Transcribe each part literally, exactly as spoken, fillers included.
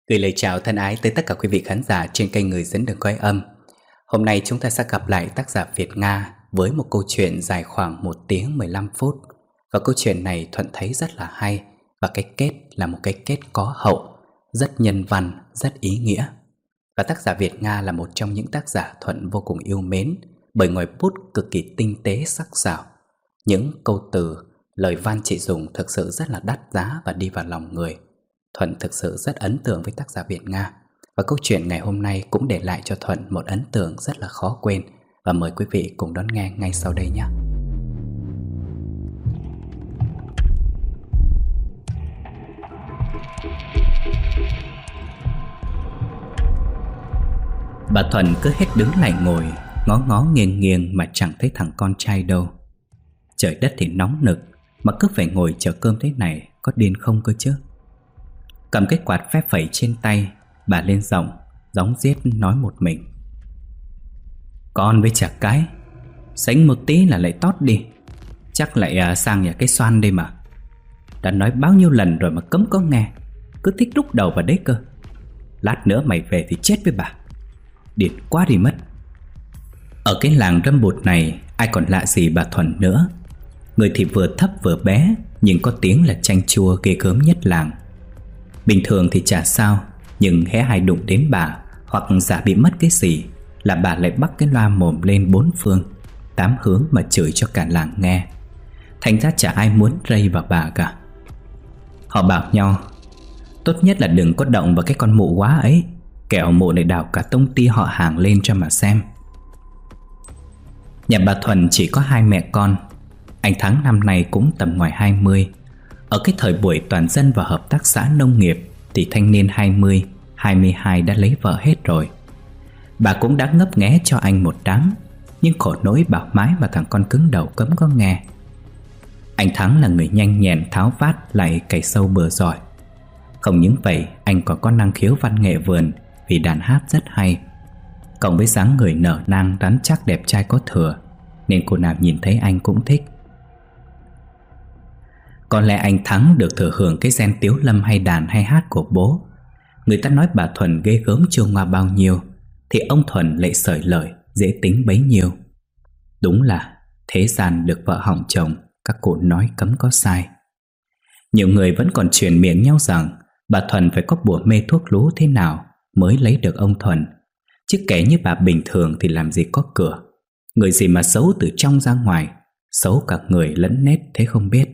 Gửi lời chào thân ái tới tất cả quý vị khán giả trên kênh Người Dẫn Đường Quay Âm. Hôm nay chúng ta sẽ gặp lại tác giả Việt Nga với một câu chuyện dài khoảng một tiếng mười lăm phút. Và câu chuyện này Thuận thấy rất là hay, và cái kết là một cái kết có hậu, rất nhân văn, rất ý nghĩa. Và tác giả Việt Nga là một trong những tác giả Thuận vô cùng yêu mến, bởi ngòi bút cực kỳ tinh tế sắc sảo. Những câu từ, lời văn chị dùng thực sự rất là đắt giá và đi vào lòng người. Thuận thực sự rất ấn tượng với tác giả Việt Nga. Và câu chuyện ngày hôm nay cũng để lại cho Thuận một ấn tượng rất là khó quên. Và mời quý vị cùng đón nghe ngay sau đây nhé. Bà Thuận cứ hết đứng lại ngồi, ngó ngó nghiêng nghiêng mà chẳng thấy thằng con trai đâu. Trời đất thì nóng nực, mà cứ phải ngồi chờ cơm thế này, có điên không cơ chứ. Cầm cái quạt phép phẩy trên tay, bà lên giọng, gióng giết nói một mình. Con với chả cái, sánh một tí là lại tót đi. Chắc lại à, sang nhà cái xoan đây mà. Đã nói bao nhiêu lần rồi mà cấm có nghe, cứ thích đúc đầu vào đấy cơ. Lát nữa mày về thì chết với bà. Điên quá đi mất. Ở cái làng Râm Bụt này, ai còn lạ gì bà Thuần nữa. Người thì vừa thấp vừa bé, nhưng có tiếng là chanh chua ghê gớm nhất làng. Bình thường thì chả sao, nhưng hễ ai đụng đến bà, hoặc giả bị mất cái gì, là bà lại bắt cái loa mồm lên bốn phương, tám hướng mà chửi cho cả làng nghe. Thành ra chả ai muốn rây vào bà cả. Họ bảo nhau, tốt nhất là đừng có động vào cái con mụ quá ấy, kẻo mụ lại đào cả tông ty họ hàng lên cho mà xem. Nhà bà Thuần chỉ có hai mẹ con. Anh Thắng năm nay cũng tầm ngoài hai mươi. Ở cái thời buổi toàn dân và hợp tác xã nông nghiệp thì thanh niên hai mươi, hai mươi hai đã lấy vợ hết rồi. Bà cũng đã ngấp nghé cho anh một đám, nhưng khổ nỗi bảo mái mà thằng con cứng đầu cấm có nghe. Anh Thắng là người nhanh nhẹn, tháo vát, lại cày sâu bừa giỏi. Không những vậy, anh còn có năng khiếu văn nghệ vườn vì đàn hát rất hay. Cộng với dáng người nở nang, rắn chắc, đẹp trai có thừa, nên cô nào nhìn thấy anh cũng thích. Có lẽ anh Thắng được thừa hưởng cái gen tiếu lâm hay đàn hay hát của bố. Người ta nói bà Thuần ghê gớm chưa ngoa bao nhiêu, thì ông Thuần lại sởi lời, dễ tính bấy nhiêu. Đúng là thế gian được vợ hỏng chồng, các cụ nói cấm có sai. Nhiều người vẫn còn truyền miệng nhau rằng bà Thuần phải có bùa mê thuốc lú thế nào mới lấy được ông Thuần. Chứ kể như bà bình thường thì làm gì có cửa. Người gì mà xấu từ trong ra ngoài, xấu cả người lẫn nết thế không biết.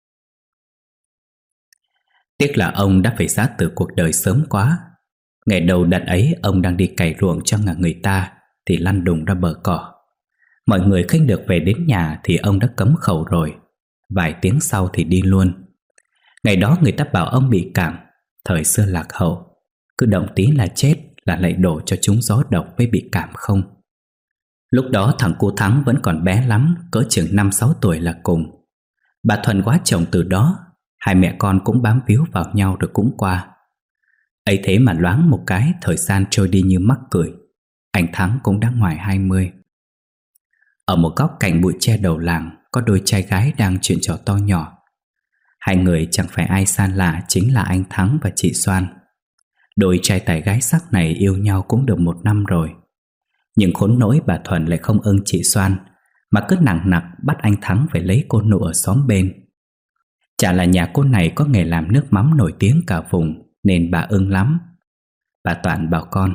Tiếc là ông đã phải giá từ cuộc đời sớm quá. Ngày đầu đợt ấy ông đang đi cày ruộng cho người ta thì lăn đùng ra bờ cỏ. Mọi người khinh được về đến nhà thì ông đã cấm khẩu rồi. Vài tiếng sau thì đi luôn. Ngày đó người ta bảo ông bị cảm. Thời xưa lạc hậu, cứ động tí là chết, là lại đổ cho chúng gió độc với bị cảm không. Lúc đó thằng cô Thắng vẫn còn bé lắm, cỡ chừng năm sáu tuổi là cùng. Bà Thuần quá chồng từ đó, hai mẹ con cũng bám víu vào nhau rồi cũng qua. Ấy thế mà loáng một cái, thời gian trôi đi như mắc cười. Anh Thắng cũng đã ngoài hai mươi. Ở một góc cạnh bụi tre đầu làng, có đôi trai gái đang chuyện trò to nhỏ. Hai người chẳng phải ai xa lạ, chính là anh Thắng và chị Soan. Đôi trai tài gái sắc này yêu nhau cũng được một năm rồi. Nhưng khốn nỗi bà Thuần lại không ưng chị Soan, mà cứ nặng nặc bắt anh Thắng phải lấy cô nụ ở xóm bên. Chả là nhà cô này có nghề làm nước mắm nổi tiếng cả vùng, nên bà ưng lắm. Bà Toàn bảo con,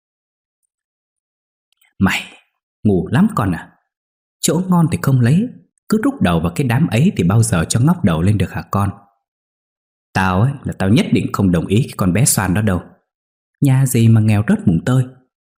mày ngủ lắm con à. Chỗ ngon thì không lấy, cứ rút đầu vào cái đám ấy thì bao giờ cho ngóc đầu lên được hả con. Tao ấy là tao nhất định không đồng ý cái con bé Soan đó đâu. Nhà gì mà nghèo rớt mùng tơi.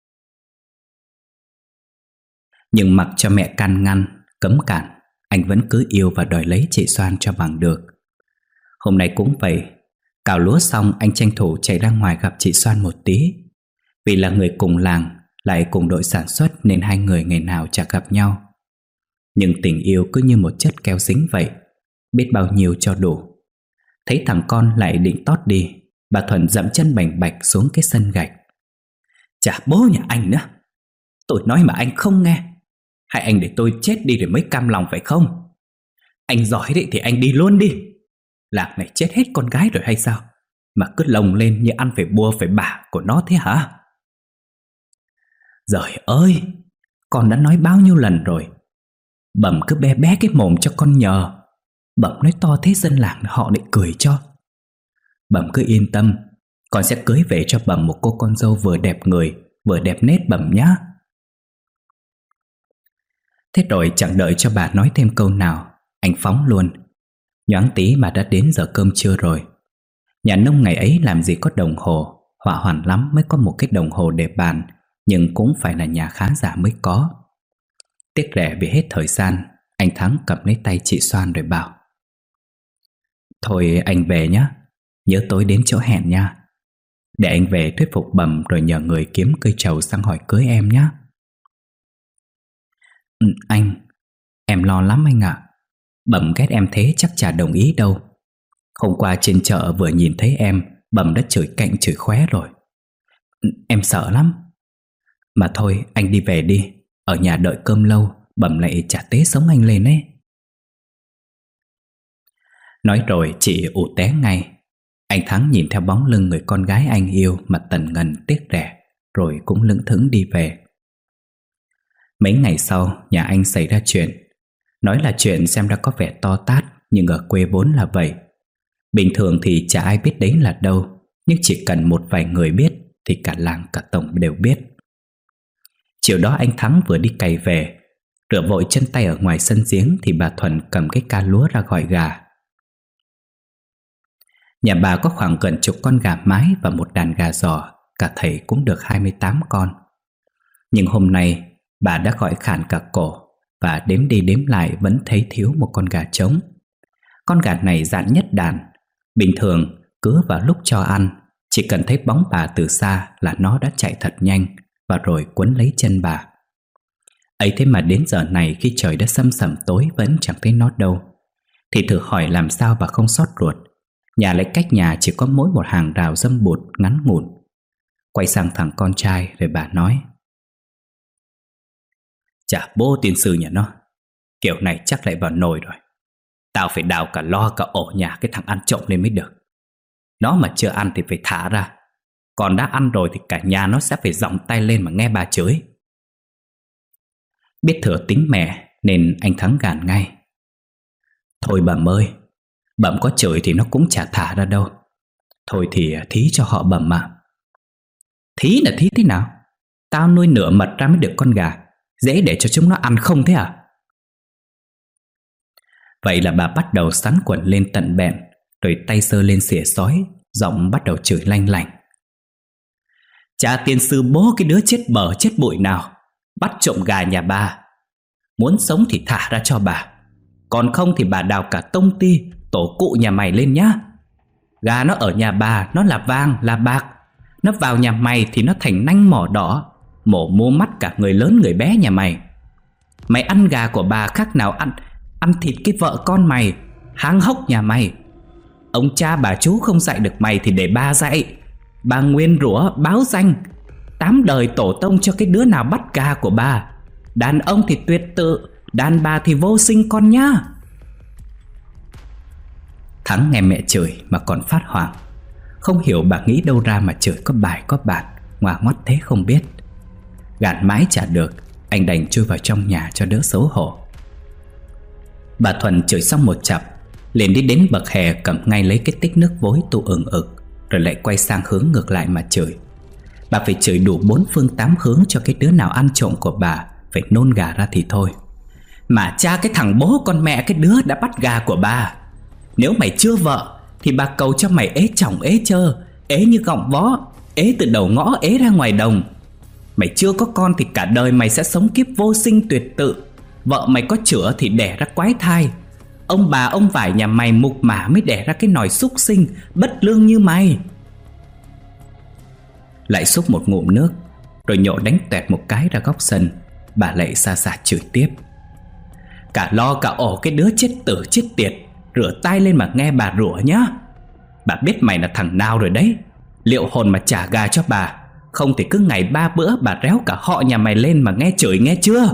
Nhưng mặc cho mẹ can ngăn, cấm cản, anh vẫn cứ yêu và đòi lấy chị Soan cho bằng được. Hôm nay cũng vậy. Cào lúa xong anh tranh thủ chạy ra ngoài gặp chị Soan một tí. Vì là người cùng làng, lại cùng đội sản xuất, nên hai người ngày nào chả gặp nhau. Nhưng tình yêu cứ như một chất keo dính vậy, biết bao nhiêu cho đủ. Thấy thằng con lại định tót đi, bà Thuần dậm chân bành bạch xuống cái sân gạch. Chả bố nhà anh nữa. Tôi nói mà anh không nghe. Hay anh để tôi chết đi rồi mới cam lòng phải không? Anh giỏi đấy thì anh đi luôn đi. Làng này chết hết con gái rồi hay sao mà cứ lồng lên như ăn phải bua phải bả của nó thế hả? Giời ơi, con đã nói bao nhiêu lần rồi. Bẩm cứ bé bé cái mồm cho con nhờ. Bẩm nói to thế dân làng họ lại cười cho. Bẩm cứ yên tâm, con sẽ cưới về cho bẩm một cô con dâu vừa đẹp người vừa đẹp nết bẩm nhá. Thế rồi chẳng đợi cho bà nói thêm câu nào, anh phóng luôn. Nhoáng tí mà đã đến giờ cơm trưa rồi. Nhà nông ngày ấy làm gì có đồng hồ, họa hoạn lắm mới có một cái đồng hồ để bàn, nhưng cũng phải là nhà khá giả mới có. Tiếc rẻ vì hết thời gian, anh Thắng cầm lấy tay chị Soan rồi bảo: Thôi anh về nhé, nhớ tối đến chỗ hẹn nha. Để anh về thuyết phục Bẩm rồi nhờ người kiếm cây trầu sang hỏi cưới em nhé. Ừ, anh, em lo lắm anh ạ. Bẩm ghét em thế chắc chả đồng ý đâu. Hôm qua trên chợ vừa nhìn thấy em, Bẩm đã chửi cạnh chửi khóe rồi. Em sợ lắm. Mà thôi anh đi về đi, ở nhà đợi cơm lâu Bẩm lại chả tế sống anh lên ấy. Nói rồi chị ù té ngay. Anh Thắng nhìn theo bóng lưng người con gái anh yêu mà tần ngần tiếc rẻ, rồi cũng lững thững đi về. Mấy ngày sau, nhà anh xảy ra chuyện. Nói là chuyện xem ra có vẻ to tát, nhưng ở quê vốn là vậy. Bình thường thì chả ai biết đấy là đâu, nhưng chỉ cần một vài người biết thì cả làng cả tổng đều biết. Chiều đó anh Thắng vừa đi cày về, rửa vội chân tay ở ngoài sân giếng thì bà Thuần cầm cái ca lúa ra gọi gà. Nhà bà có khoảng gần chục con gà mái và một đàn gà giò, cả thảy cũng được hai mươi tám con. Nhưng hôm nay bà đã gọi khản cả cổ, và đếm đi đếm lại vẫn thấy thiếu một con gà trống. Con gà này dạn nhất đàn. Bình thường cứ vào lúc cho ăn, chỉ cần thấy bóng bà từ xa là nó đã chạy thật nhanh và rồi quấn lấy chân bà. Ấy thế mà đến giờ này khi trời đã sâm sẩm tối vẫn chẳng thấy nó đâu. Thì thử hỏi làm sao bà không xót ruột. Nhà lại cách nhà chỉ có mỗi một hàng rào dâm bụt ngắn ngủn. Quay sang thằng con trai rồi bà nói: Chà bố tiên sư nhà nó, kiểu này chắc lại vào nồi rồi. Tao phải đào cả lo cả ổ nhà cái thằng ăn trộm lên mới được. Nó mà chưa ăn thì phải thả ra, còn đã ăn rồi thì cả nhà nó sẽ phải giọng tay lên mà nghe bà chửi. Biết thừa tính mẹ nên anh Thắng gàn ngay: Thôi Bẩm ơi, Bẩm có chửi thì nó cũng chả thả ra đâu. Thôi thì thí cho họ Bẩm ạ. Thí là thí thế nào? Tao nuôi nửa mật ra mới được con gà, dễ để cho chúng nó ăn không thế à? Vậy là bà bắt đầu sắn quần lên tận bẹn, rồi tay giơ lên xỉa xói, giọng bắt đầu chửi lanh lảnh: Cha tiên sư bố cái đứa chết bở chết bụi nào bắt trộm gà nhà bà. Muốn sống thì thả ra cho bà, còn không thì bà đào cả tông ty tổ cụ nhà mày lên nhá. Gà nó ở nhà bà nó là vàng là bạc, nó vào nhà mày thì nó thành nanh mỏ đỏ, mổ mua mắt cả người lớn người bé nhà mày. Mày ăn gà của bà khác nào ăn Ăn thịt cái vợ con mày, háng hốc nhà mày. Ông cha bà chú không dạy được mày thì để bà dạy. Bà nguyên rủa báo danh tám đời tổ tông cho cái đứa nào bắt gà của bà. Đàn ông thì tuyệt tự, đàn bà thì vô sinh con nhá. Thắng nghe mẹ chửi mà còn phát hoảng, không hiểu bà nghĩ đâu ra mà chửi có bài có bản, ngoa ngoắt thế không biết. Gạt mãi chả được, anh đành chui vào trong nhà cho đỡ xấu hổ. Bà Thuần chửi xong một chặp, liền đi đến bậc hè cầm ngay lấy cái tích nước vối tụ ừng ực, rồi lại quay sang hướng ngược lại mà chửi. Bà phải chửi đủ bốn phương tám hướng cho cái đứa nào ăn trộm của bà phải nôn gà ra thì thôi. Mà cha cái thằng bố con mẹ cái đứa đã bắt gà của bà, nếu mày chưa vợ thì bà cầu cho mày ế chồng ế chơ, ế như gọng vó, ế từ đầu ngõ ế ra ngoài đồng. Mày chưa có con thì cả đời mày sẽ sống kiếp vô sinh tuyệt tự. Vợ mày có chữa thì đẻ ra quái thai. Ông bà ông vải nhà mày mục mả mới đẻ ra cái nòi súc sinh bất lương như mày. Lại xúc một ngụm nước, rồi nhộ đánh toẹt một cái ra góc sân. Bà lại xa xa chửi tiếp: Cả lo cả ổ cái đứa chết tử chết tiệt, rửa tay lên mà nghe bà rủa nhá. Bà biết mày là thằng nào rồi đấy. Liệu hồn mà trả gà cho bà, không thì cứ ngày ba bữa bà réo cả họ nhà mày lên mà nghe chửi nghe chưa.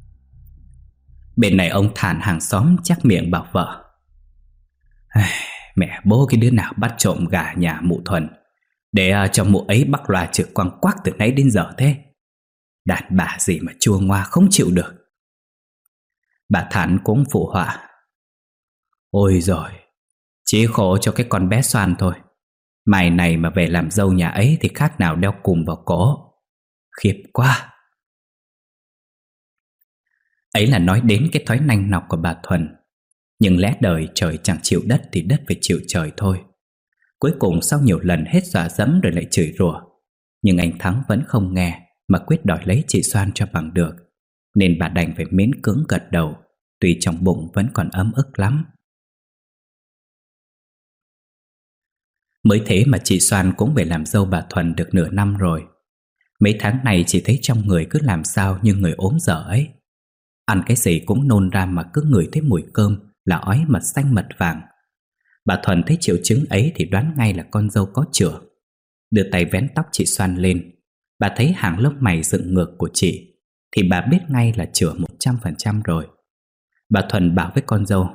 Bên này ông Thản hàng xóm chắc miệng bảo vợ: mẹ bố cái đứa nào bắt trộm gà nhà mụ Thuần, để uh, cho mụ ấy bắc loa trực quăng quác từ nãy đến giờ thế. Đàn bà gì mà chua ngoa không chịu được. Bà Thản cũng phụ họa. Ôi rồi, chỉ khổ cho cái con bé Xoan thôi. Mai này mà về làm dâu nhà ấy thì khác nào đeo cùm vào cổ. Khiếp quá. Ấy là nói đến cái thói nanh nọc của bà Thuần. Nhưng lẽ đời trời chẳng chịu đất thì đất phải chịu trời thôi. Cuối cùng sau nhiều lần hết dọa dẫm rồi lại chửi rủa, nhưng anh Thắng vẫn không nghe, mà quyết đòi lấy chị Xoan cho bằng được. Nên bà đành phải miễn cưỡng gật đầu, tuy trong bụng vẫn còn ấm ức lắm. Mới thế mà chị Xoan cũng về làm dâu bà Thuần được nửa năm rồi. Mấy tháng này chỉ thấy trong người cứ làm sao như người ốm dở ấy. Ăn cái gì cũng nôn ra, mà cứ ngửi thấy mùi cơm là ói mật xanh mật vàng. Bà Thuần thấy triệu chứng ấy thì đoán ngay là con dâu có chữa. Đưa tay vén tóc chị Xoan lên. Bà thấy hàng lông mày dựng ngược của chị thì bà biết ngay là chữa một trăm phần trăm rồi. Bà Thuần bảo với con dâu: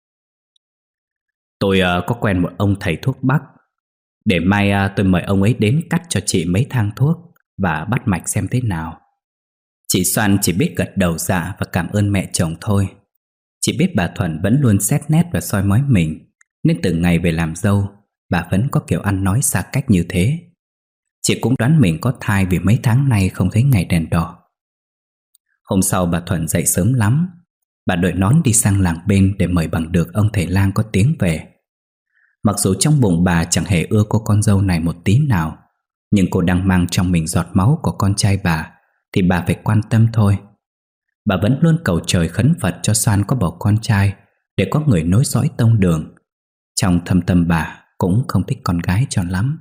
Tôi uh, có quen một ông thầy thuốc Bắc. Để mai uh, tôi mời ông ấy đến cắt cho chị mấy thang thuốc và bắt mạch xem thế nào. Chị Xoan chỉ biết gật đầu dạ và cảm ơn mẹ chồng thôi. Chị biết bà Thuần vẫn luôn xét nét và soi mói mình, nên từ ngày về làm dâu, bà vẫn có kiểu ăn nói xa cách như thế. Chị cũng đoán mình có thai vì mấy tháng nay không thấy ngày đèn đỏ. Hôm sau bà Thuần dậy sớm lắm. Bà đội nón đi sang làng bên để mời bằng được ông thầy lang có tiếng về. Mặc dù trong bụng bà chẳng hề ưa cô con dâu này một tí nào, nhưng cô đang mang trong mình giọt máu của con trai bà thì bà phải quan tâm thôi. Bà vẫn luôn cầu trời khấn Phật cho Xoan có bầu con trai, để có người nối dõi tông đường. Trong thâm tâm bà cũng không thích con gái cho lắm.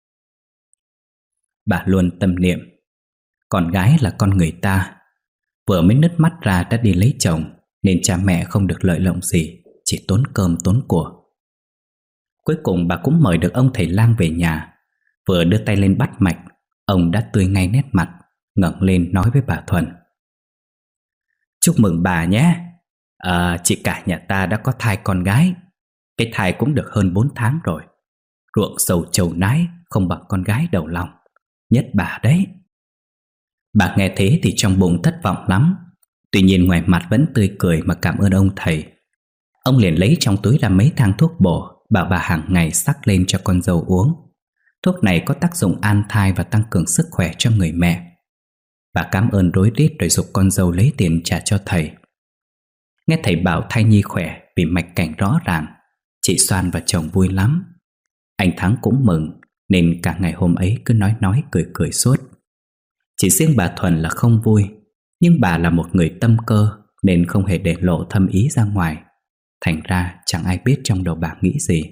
Bà luôn tâm niệm, con gái là con người ta, vừa mới nứt mắt ra đã đi lấy chồng, nên cha mẹ không được lợi lộc gì, chỉ tốn cơm tốn của. Cuối cùng bà cũng mời được ông thầy lang về nhà. Vừa đưa tay lên bắt mạch, ông đã tươi ngay nét mặt, ngẩng lên nói với bà Thuần: Chúc mừng bà nhé. à, Chị cả nhà ta đã có thai con gái. Cái thai cũng được hơn bốn tháng rồi. Ruộng sầu trầu nái không bằng con gái đầu lòng. Nhất bà đấy. Bà nghe thế thì trong bụng thất vọng lắm. Tuy nhiên ngoài mặt vẫn tươi cười mà cảm ơn ông thầy. Ông liền lấy trong túi ra mấy thang thuốc bổ, bảo bà hàng ngày sắc lên cho con dâu uống. Thuốc này có tác dụng an thai và tăng cường sức khỏe cho người mẹ. Bà cảm ơn rối rít rồi giục con dâu lấy tiền trả cho thầy. Nghe thầy bảo thai nhi khỏe vì mạch cảnh rõ ràng, chị Xoan và chồng vui lắm. Anh Thắng cũng mừng, nên cả ngày hôm ấy cứ nói nói cười cười suốt. Chỉ riêng bà Thuần là không vui, nhưng bà là một người tâm cơ nên không hề để lộ thâm ý ra ngoài. Thành ra chẳng ai biết trong đầu bà nghĩ gì.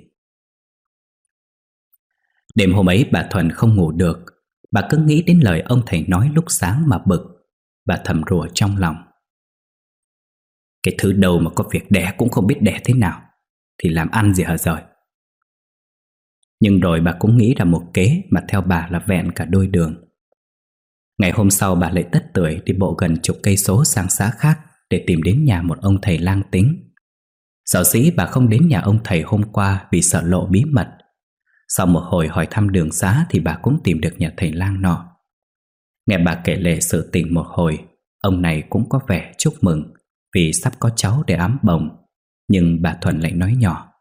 Đêm hôm ấy bà Thuần không ngủ được. Bà cứ nghĩ đến lời ông thầy nói lúc sáng mà bực. Bà thầm rủa trong lòng: Cái thứ đầu mà có việc đẻ cũng không biết đẻ thế nào, thì làm ăn gì hả rồi. Nhưng rồi bà cũng nghĩ ra một kế mà theo bà là vẹn cả đôi đường. Ngày hôm sau bà lại tất tưởi đi bộ gần chục cây số sang xã khác để tìm đến nhà một ông thầy lang tính. Sở dĩ bà không đến nhà ông thầy hôm qua vì sợ lộ bí mật. Sau một hồi hỏi thăm đường xá thì bà cũng tìm được nhà thầy lang nọ. Nghe bà kể lể sự tình một hồi, ông này cũng có vẻ chúc mừng vì sắp có cháu để ẵm bồng. Nhưng bà Thuần lại nói nhỏ: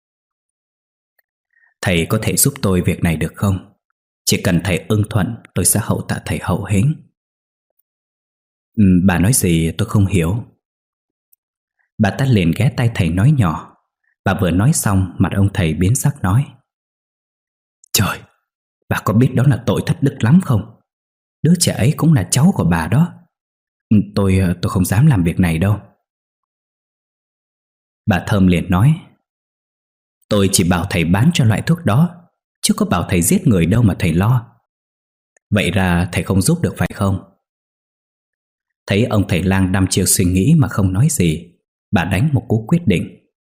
Thầy có thể giúp tôi việc này được không? Chỉ cần thầy ưng thuận, tôi sẽ hậu tạ thầy hậu hĩnh. ừ, Bà nói gì tôi không hiểu. Bà ta liền ghé tay thầy nói nhỏ. Bà vừa nói xong, mặt ông thầy biến sắc nói: Trời, bà có biết đó là tội thất đức lắm không? Đứa trẻ ấy cũng là cháu của bà đó. Tôi tôi không dám làm việc này đâu. Bà Thơm liền nói: Tôi chỉ bảo thầy bán cho loại thuốc đó, chứ có bảo thầy giết người đâu mà thầy lo. Vậy ra thầy không giúp được phải không? Thấy ông thầy lang đăm chiêu suy nghĩ mà không nói gì, bà đánh một cú quyết định: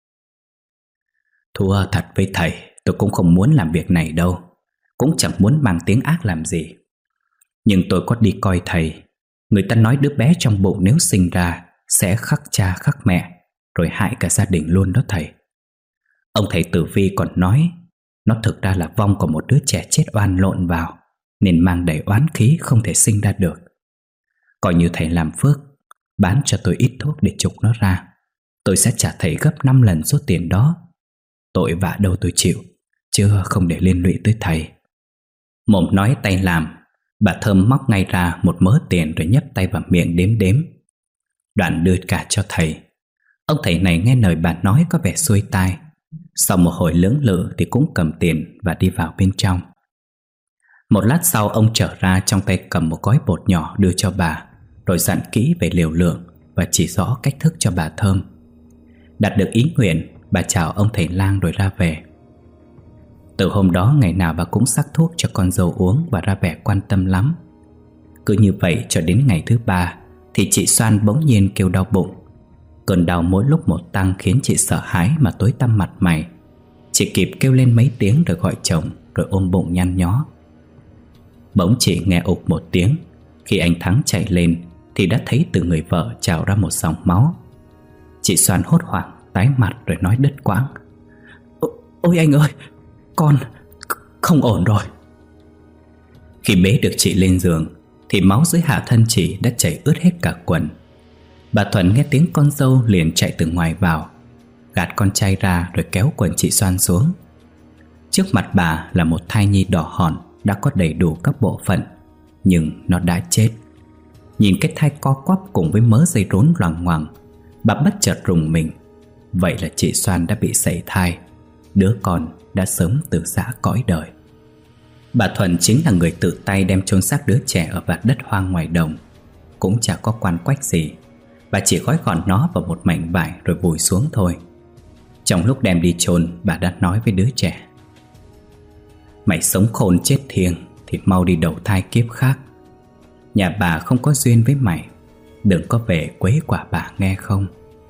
Thua thật với thầy, tôi cũng không muốn làm việc này đâu, cũng chẳng muốn mang tiếng ác làm gì. Nhưng tôi có đi coi thầy. Người ta nói đứa bé trong bụng nếu sinh ra sẽ khắc cha khắc mẹ, rồi hại cả gia đình luôn đó thầy. Ông thầy tử vi còn nói nó thực ra là vong của một đứa trẻ chết oan lộn vào, nên mang đầy oán khí không thể sinh ra được. Coi như thầy làm phước, bán cho tôi ít thuốc để trục nó ra, tôi sẽ trả thầy gấp năm lần số tiền đó. Tội vạ đâu tôi chịu, chứ không để liên lụy tới thầy. Mồm nói tay làm, bà Thơm móc ngay ra một mớ tiền rồi nhấp tay vào miệng đếm đếm. Đoạn đưa cả cho thầy. Ông thầy này nghe lời bà nói có vẻ xuôi tai. Sau một hồi lưỡng lự thì cũng cầm tiền và đi vào bên trong. Một lát sau ông trở ra, trong tay cầm một gói bột nhỏ đưa cho bà, rồi dặn kỹ về liều lượng và chỉ rõ cách thức cho bà Thơm. Đạt được ý nguyện, bà chào ông thầy lang rồi ra về. Từ hôm đó ngày nào bà cũng sắc thuốc cho con dâu uống và ra vẻ quan tâm lắm. Cứ như vậy cho đến ngày thứ ba thì chị Soan bỗng nhiên kêu đau bụng. Cơn đau mỗi lúc một tăng khiến chị sợ hãi mà tối tăm mặt mày. Chị kịp kêu lên mấy tiếng rồi gọi chồng, rồi ôm bụng nhăn nhó. Bỗng chị nghe ục một tiếng. Khi anh Thắng chạy lên thì đã thấy từ người vợ trào ra một dòng máu. Chị Soan hốt hoảng tái mặt rồi nói đứt quãng: Ôi anh ơi, con không ổn rồi. Khi bế được chị lên giường thì máu dưới hạ thân chị đã chảy ướt hết cả quần. Bà Thuần nghe tiếng con dâu liền chạy từ ngoài vào, gạt con trai ra rồi kéo quần chị Soan xuống. Trước mặt bà là một thai nhi đỏ hòn đã có đầy đủ các bộ phận, nhưng nó đã chết. Nhìn cái thai co quắp cùng với mớ dây rốn loằng ngoằng, bà bất chợt rùng mình. Vậy là chị Soan đã bị sảy thai, đứa con đã sớm từ giã cõi đời. Bà Thuần chính là người tự tay đem chôn xác đứa trẻ ở vạt đất hoang ngoài đồng. Cũng chả có quan quách gì, bà chỉ gói gọn nó vào một mảnh vải rồi vùi xuống thôi. Trong lúc đem đi chôn, bà đã nói với đứa trẻ: Mày sống khôn chết thiêng thì mau đi đầu thai kiếp khác. Nhà bà không có duyên với mày, đừng có về quấy quả bà nghe không.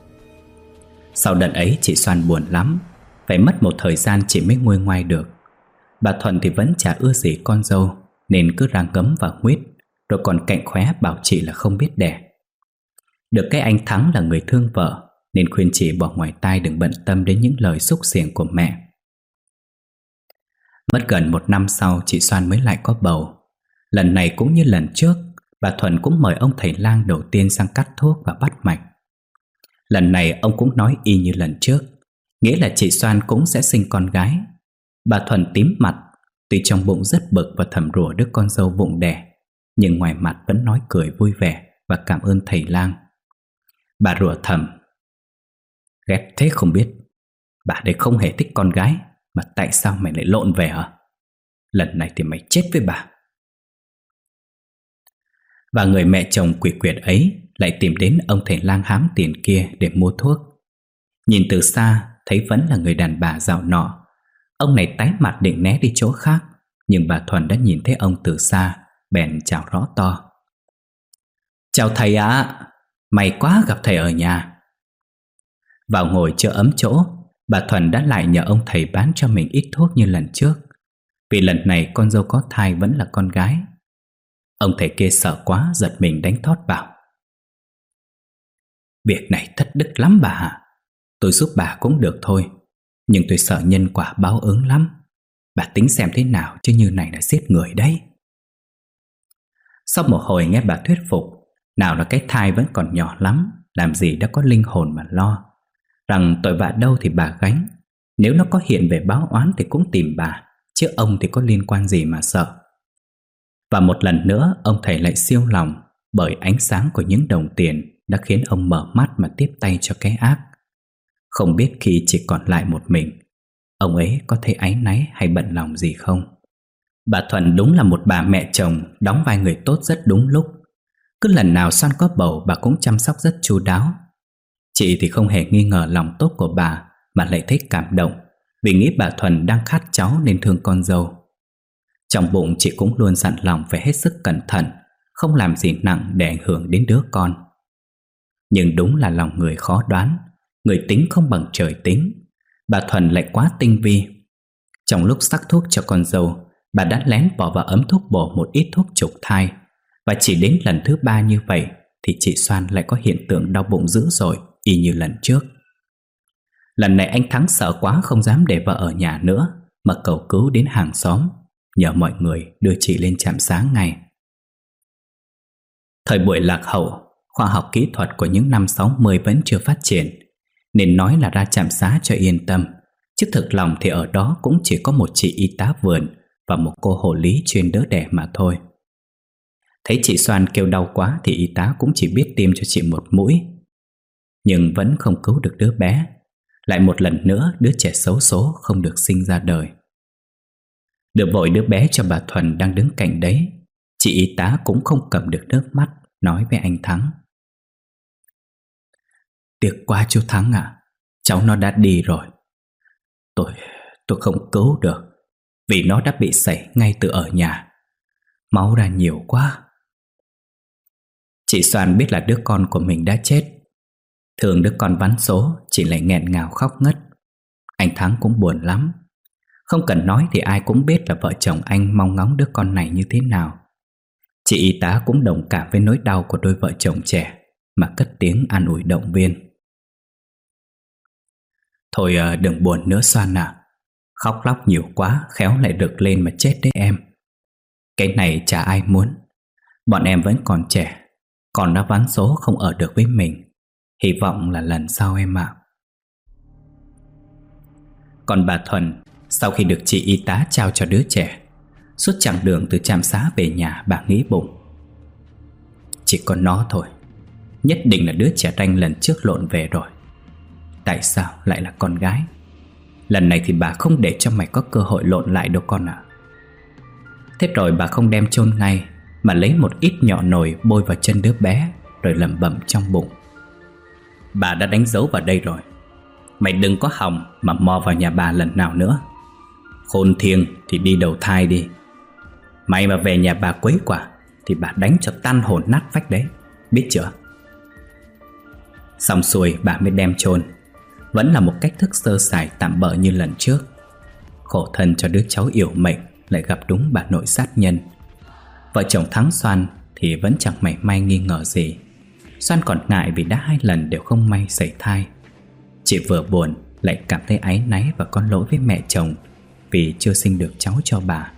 Sau đợt ấy chị Soan buồn lắm, phải mất một thời gian chị mới nguôi ngoai được. Bà Thuần thì vẫn chả ưa gì con dâu, nên cứ ra ngấm và nguyết, rồi còn cạnh khóe bảo chị là không biết đẻ. Được cái anh Thắng là người thương vợ, nên khuyên chị bỏ ngoài tai đừng bận tâm đến những lời xúc xỉng của mẹ. Mất gần một năm sau chị Soan mới lại có bầu. Lần này cũng như lần trước, bà Thuần cũng mời ông thầy lang đầu tiên sang cắt thuốc và bắt mạch. Lần này ông cũng nói y như lần trước, nghĩa là chị Soan cũng sẽ sinh con gái. Bà Thuần tím mặt, tuy trong bụng rất bực và thầm rủa đứa con dâu vụng đẻ, nhưng ngoài mặt vẫn nói cười vui vẻ và cảm ơn thầy lang. Bà rủa thầm: Ghét thế không biết, bà đây không hề thích con gái, mà tại sao mày lại lộn về hả? Lần này thì mày chết với bà. Và người mẹ chồng quỷ quyệt ấy lại tìm đến ông thầy lang hám tiền kia để mua thuốc. Nhìn từ xa thấy vẫn là người đàn bà dạo nọ. Ông này tái mặt định né đi chỗ khác, nhưng bà Thuần đã nhìn thấy ông từ xa, bèn chào rõ to: Chào thầy ạ, à, may quá gặp thầy ở nhà. Vào ngồi chưa ấm chỗ, bà Thuần đã lại nhờ ông thầy bán cho mình ít thuốc như lần trước, vì lần này con dâu có thai vẫn là con gái. Ông thầy kia sợ quá, giật mình đánh thót bảo: Việc này thất đức lắm bà ạ. Tôi giúp bà cũng được thôi, nhưng tôi sợ nhân quả báo ứng lắm. Bà tính xem thế nào, chứ như này là giết người đấy. Sau một hồi nghe bà thuyết phục, nào là cái thai vẫn còn nhỏ lắm, làm gì đã có linh hồn mà lo, rằng tội vạ đâu thì bà gánh. Nếu nó có hiện về báo oán thì cũng tìm bà, chứ ông thì có liên quan gì mà sợ. Và một lần nữa ông thầy lại siêu lòng, bởi ánh sáng của những đồng tiền đã khiến ông mở mắt mà tiếp tay cho cái ác. Không biết khi chỉ còn lại một mình, ông ấy có thấy áy náy hay bận lòng gì không. Bà Thuần đúng là một bà mẹ chồng đóng vai người tốt rất đúng lúc. Cứ lần nào Soan có bầu, bà cũng chăm sóc rất chu đáo. Chị thì không hề nghi ngờ lòng tốt của bà, mà lại thấy cảm động, vì nghĩ bà Thuần đang khát cháu nên thương con dâu. Trong bụng chị cũng luôn dặn lòng phải hết sức cẩn thận, không làm gì nặng để ảnh hưởng đến đứa con. Nhưng đúng là lòng người khó đoán, người tính không bằng trời tính. Bà Thuần lại quá tinh vi. Trong lúc sắc thuốc cho con dâu, bà đã lén bỏ vào ấm thuốc bổ một ít thuốc trục thai. Và chỉ đến lần thứ ba như vậy thì chị Soan lại có hiện tượng đau bụng dữ dội, y như lần trước. Lần này anh Thắng sợ quá không dám để vợ ở nhà nữa, mà cầu cứu đến hàng xóm, nhờ mọi người đưa chị lên trạm xá ngay. Thời buổi lạc hậu, khoa học kỹ thuật của những năm sáu mươi vẫn chưa phát triển, nên nói là ra trạm xá cho yên tâm, chứ thực lòng thì ở đó cũng chỉ có một chị y tá vườn và một cô hộ lý chuyên đỡ đẻ mà thôi. Thấy chị Soan kêu đau quá thì y tá cũng chỉ biết tiêm cho chị một mũi, nhưng vẫn không cứu được đứa bé. Lại một lần nữa đứa trẻ xấu số không được sinh ra đời. Đưa vội đứa bé cho bà Thuần đang đứng cạnh đấy, chị y tá cũng không cầm được nước mắt, nói với anh Thắng: "Tiếc quá chú Thắng à, cháu nó đã đi rồi. Tôi, tôi không cứu được, vì nó đã bị sảy ngay từ ở nhà. Máu ra nhiều quá." Chị Soan biết là đứa con của mình đã chết. Thường đứa con vắn số, chị lại nghẹn ngào khóc ngất. Anh Thắng cũng buồn lắm. Không cần nói thì ai cũng biết là vợ chồng anh mong ngóng đứa con này như thế nào. Chị y tá cũng đồng cảm với nỗi đau của đôi vợ chồng trẻ, mà cất tiếng an ủi động viên: "Thôi đừng buồn nữa Soan à, khóc lóc nhiều quá khéo lại rực lên mà chết đấy em. Cái này chả ai muốn. Bọn em vẫn còn trẻ, còn đã ván số không ở được với mình. Hy vọng là lần sau em ạ." Còn bà Thuần, sau khi được chị y tá trao cho đứa trẻ, suốt chặng đường từ trạm xá về nhà, bà nghĩ bụng: chỉ có nó thôi, nhất định là đứa trẻ ranh lần trước lộn về rồi. Tại sao lại là con gái? Lần này thì bà không để cho mày có cơ hội lộn lại đâu con ạ. Thế rồi bà không đem chôn ngay, mà lấy một ít nhọ nồi bôi vào chân đứa bé, rồi lẩm bẩm trong bụng: bà đã đánh dấu vào đây rồi, mày đừng có hòng mà mò vào nhà bà lần nào nữa. Khôn thiêng thì đi đầu thai đi. Mày mà về nhà bà quấy quả thì bà đánh cho tan hồn nát vách đấy, biết chưa? Xong xuôi bà mới đem chôn. Vẫn là một cách thức sơ sài tạm bợ như lần trước. Khổ thân cho đứa cháu yểu mệnh lại gặp đúng bà nội sát nhân. Vợ chồng Thắng Soan thì vẫn chẳng mảy may nghi ngờ gì. Soan còn ngại vì đã hai lần đều không may sảy thai. Chị vừa buồn lại cảm thấy áy náy và có lỗi với mẹ chồng vì chưa sinh được cháu cho bà.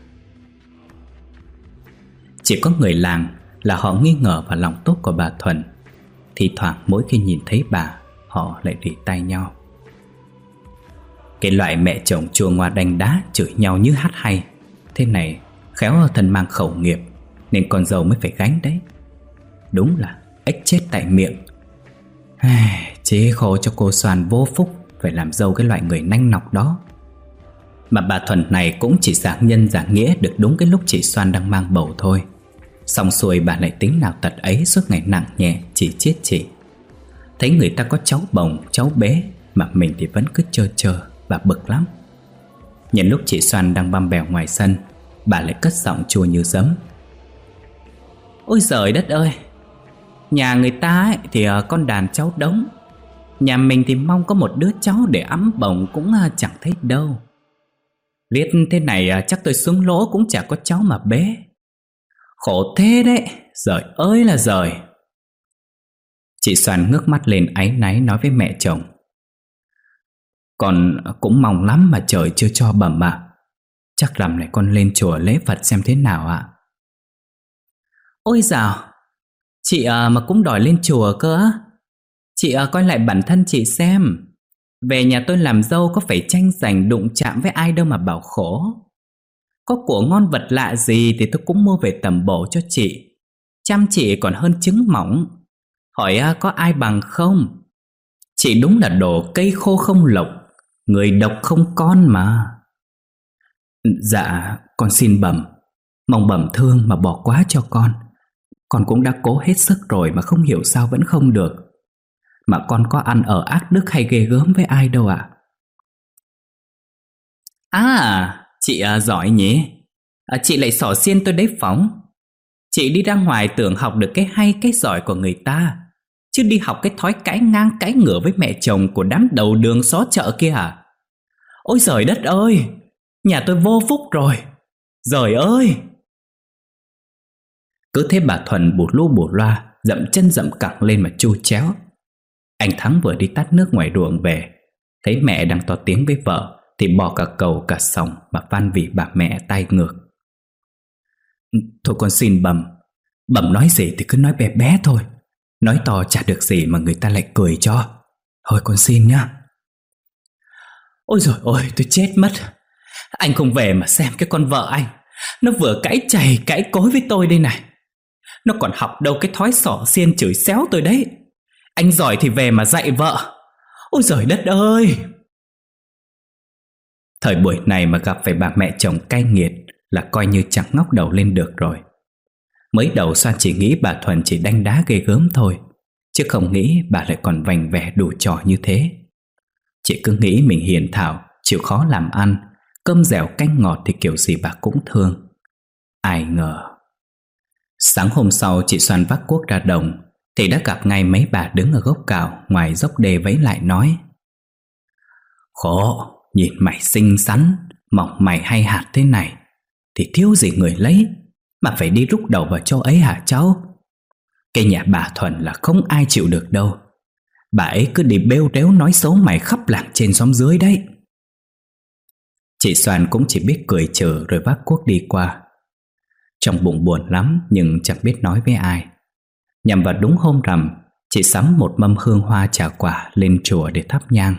Chỉ có người làng là họ nghi ngờ vào lòng tốt của bà Thuần. Thì thoảng mỗi khi nhìn thấy bà, họ lại rỉ tai nhau. Cái loại mẹ chồng chua ngoa đanh đá chửi nhau như hát hay thế này khéo thân mang khẩu nghiệp, nên con dâu mới phải gánh đấy. Đúng là ếch chết tại miệng. Chế khổ cho cô Soan vô phúc phải làm dâu cái loại người nanh nọc đó. Mà bà Thuần này cũng chỉ giảng nhân giảng nghĩa được đúng cái lúc chị Soan đang mang bầu thôi. Xong xuôi bà lại tính nào tật ấy suốt ngày nặng nhẹ chỉ chiết chị. Thấy người ta có cháu bồng, cháu bé mà mình thì vẫn cứ chơ chơ, bà bực lắm. Nhân lúc chị Soan đang băm bèo ngoài sân, bà lại cất giọng chua như giấm: ôi giời đất ơi, nhà người ta ấy thì con đàn cháu đống, nhà mình thì mong có một đứa cháu để ẵm bồng cũng chẳng thấy đâu. Liết thế này chắc tôi xuống lỗ cũng chả có cháu mà bế. Khổ thế đấy, giời ơi là giời. Chị Soan ngước mắt lên áy náy nói với mẹ chồng: con cũng mong lắm mà trời chưa cho bẩm ạ. Chắc làm này con lên chùa lễ Phật xem thế nào ạ. Ôi dào, chị à, mà cũng đòi lên chùa cơ á. Chị à, coi lại bản thân chị xem. Về nhà tôi làm dâu có phải tranh giành đụng chạm với ai đâu mà bảo khổ. Có của ngon vật lạ gì thì tôi cũng mua về tầm bổ cho chị. Chăm chị còn hơn trứng mỏng. Hỏi à, có ai bằng không? Chị đúng là đồ cây khô không lộc, người độc không con mà. Dạ, con xin bẩm. Mong bẩm thương mà bỏ quá cho con. Con cũng đã cố hết sức rồi mà không hiểu sao vẫn không được. Mà con có ăn ở ác đức hay ghê gớm với ai đâu ạ. À, à chị à, giỏi nhỉ. à, Chị lại xỏ xiên tôi đấy phóng. Chị đi ra ngoài tưởng học được cái hay cái giỏi của người ta, chứ đi học cái thói cãi ngang cãi ngửa với mẹ chồng của đám đầu đường xó chợ kia à. Ôi giời đất ơi, nhà tôi vô phúc rồi. Giời ơi. Cứ thế bà Thuần bù lu bù loa, dậm chân dậm cẳng lên mà chu chéo. Anh Thắng vừa đi tắt nước ngoài ruộng về Thấy mẹ đang to tiếng với vợ thì bỏ cả cầu cả sòng mà van vỉ bà mẹ tay ngược. Thôi con xin Bẩm, Bẩm nói gì thì cứ nói bé bé thôi. Nói to chả được gì mà người ta lại cười cho. Thôi con xin nhá. Ôi dồi ôi, tôi chết mất. Anh không về mà xem cái con vợ anh, nó vừa cãi chày cãi cối với tôi đây này. Nó còn học đâu cái thói xỏ xiên chửi xéo tôi đấy. Anh giỏi thì về mà dạy vợ. Ôi giời đất ơi. Thời buổi này mà gặp phải bà mẹ chồng cay nghiệt là coi như chẳng ngóc đầu lên được rồi. Mới đầu Soan chỉ nghĩ bà Thuần chỉ đanh đá ghê gớm thôi, chứ không nghĩ bà lại còn vành vẻ đủ trò như thế. Chị cứ nghĩ mình hiền thảo, chịu khó làm ăn, cơm dẻo canh ngọt thì kiểu gì bà cũng thương. Ai ngờ sáng hôm sau chị Soan vác cuốc ra đồng thì đã gặp ngay mấy bà đứng ở gốc cào ngoài dốc đê vẫy lại nói: Khổ, nhìn mày xinh xắn, mọc mày hay hạt thế này thì thiếu gì người lấy mà phải đi rúc đầu vào chỗ ấy hả cháu? Cái nhà bà Thuần là không ai chịu được đâu. Bà ấy cứ đi bêu réo nói xấu mày khắp làng trên xóm dưới đấy. Chị Soan cũng chỉ biết cười trừ rồi vác cuốc đi qua. Trong bụng buồn lắm nhưng chẳng biết nói với ai. Nhằm vào đúng hôm rằm, chị sắm một mâm hương hoa trà quả lên chùa để thắp nhang.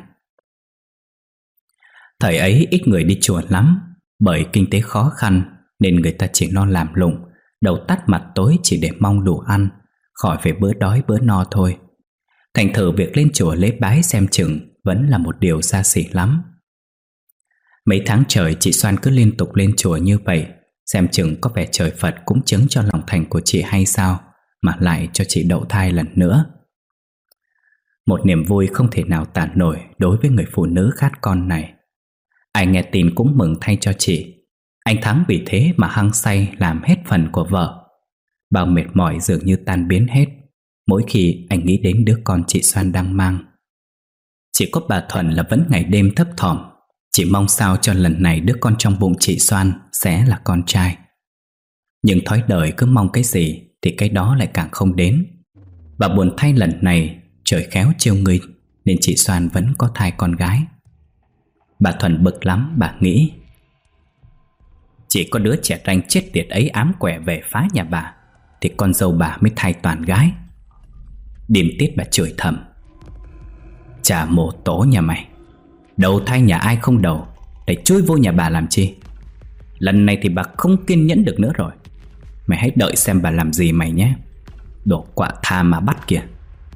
Thời ấy ít người đi chùa lắm, bởi kinh tế khó khăn nên người ta chỉ lo làm lụng, đầu tắt mặt tối chỉ để mong đủ ăn, khỏi phải bữa đói bữa no thôi. Thành thử việc lên chùa lễ bái xem chừng vẫn là một điều xa xỉ lắm. Mấy tháng trời chị Soan cứ liên tục lên chùa như vậy, xem chừng có vẻ trời Phật cũng chứng cho lòng thành của chị hay sao mà lại cho chị đậu thai lần nữa. Một niềm vui không thể nào tả nổi đối với người phụ nữ khát con này. Ai nghe tin cũng mừng thay cho chị. Anh Thắng vì thế mà hăng say làm hết phần của vợ. Bao mệt mỏi dường như tan biến hết mỗi khi anh nghĩ đến đứa con chị Soan đang mang. Chỉ có bà Thuần là vẫn ngày đêm thấp thỏm, chỉ mong sao cho lần này đứa con trong bụng chị Soan sẽ là con trai. Nhưng thói đời cứ mong cái gì thì cái đó lại càng không đến. Và buồn thay lần này trời khéo trêu người nên chị Soan vẫn có thai con gái. Bà Thuần bực lắm, bà nghĩ: Chỉ có đứa trẻ ranh chết tiệt ấy ám quẻ về phá nhà bà thì con dâu bà mới thai toàn gái. Điềm tiết bà chửi thầm: Chà mồ tổ nhà mày, đầu thai nhà ai không đầu để chui vô nhà bà làm chi? Lần này thì bà không kiên nhẫn được nữa rồi. Mày hãy đợi xem bà làm gì mày nhé. Đồ quạ tha mà bắt kìa.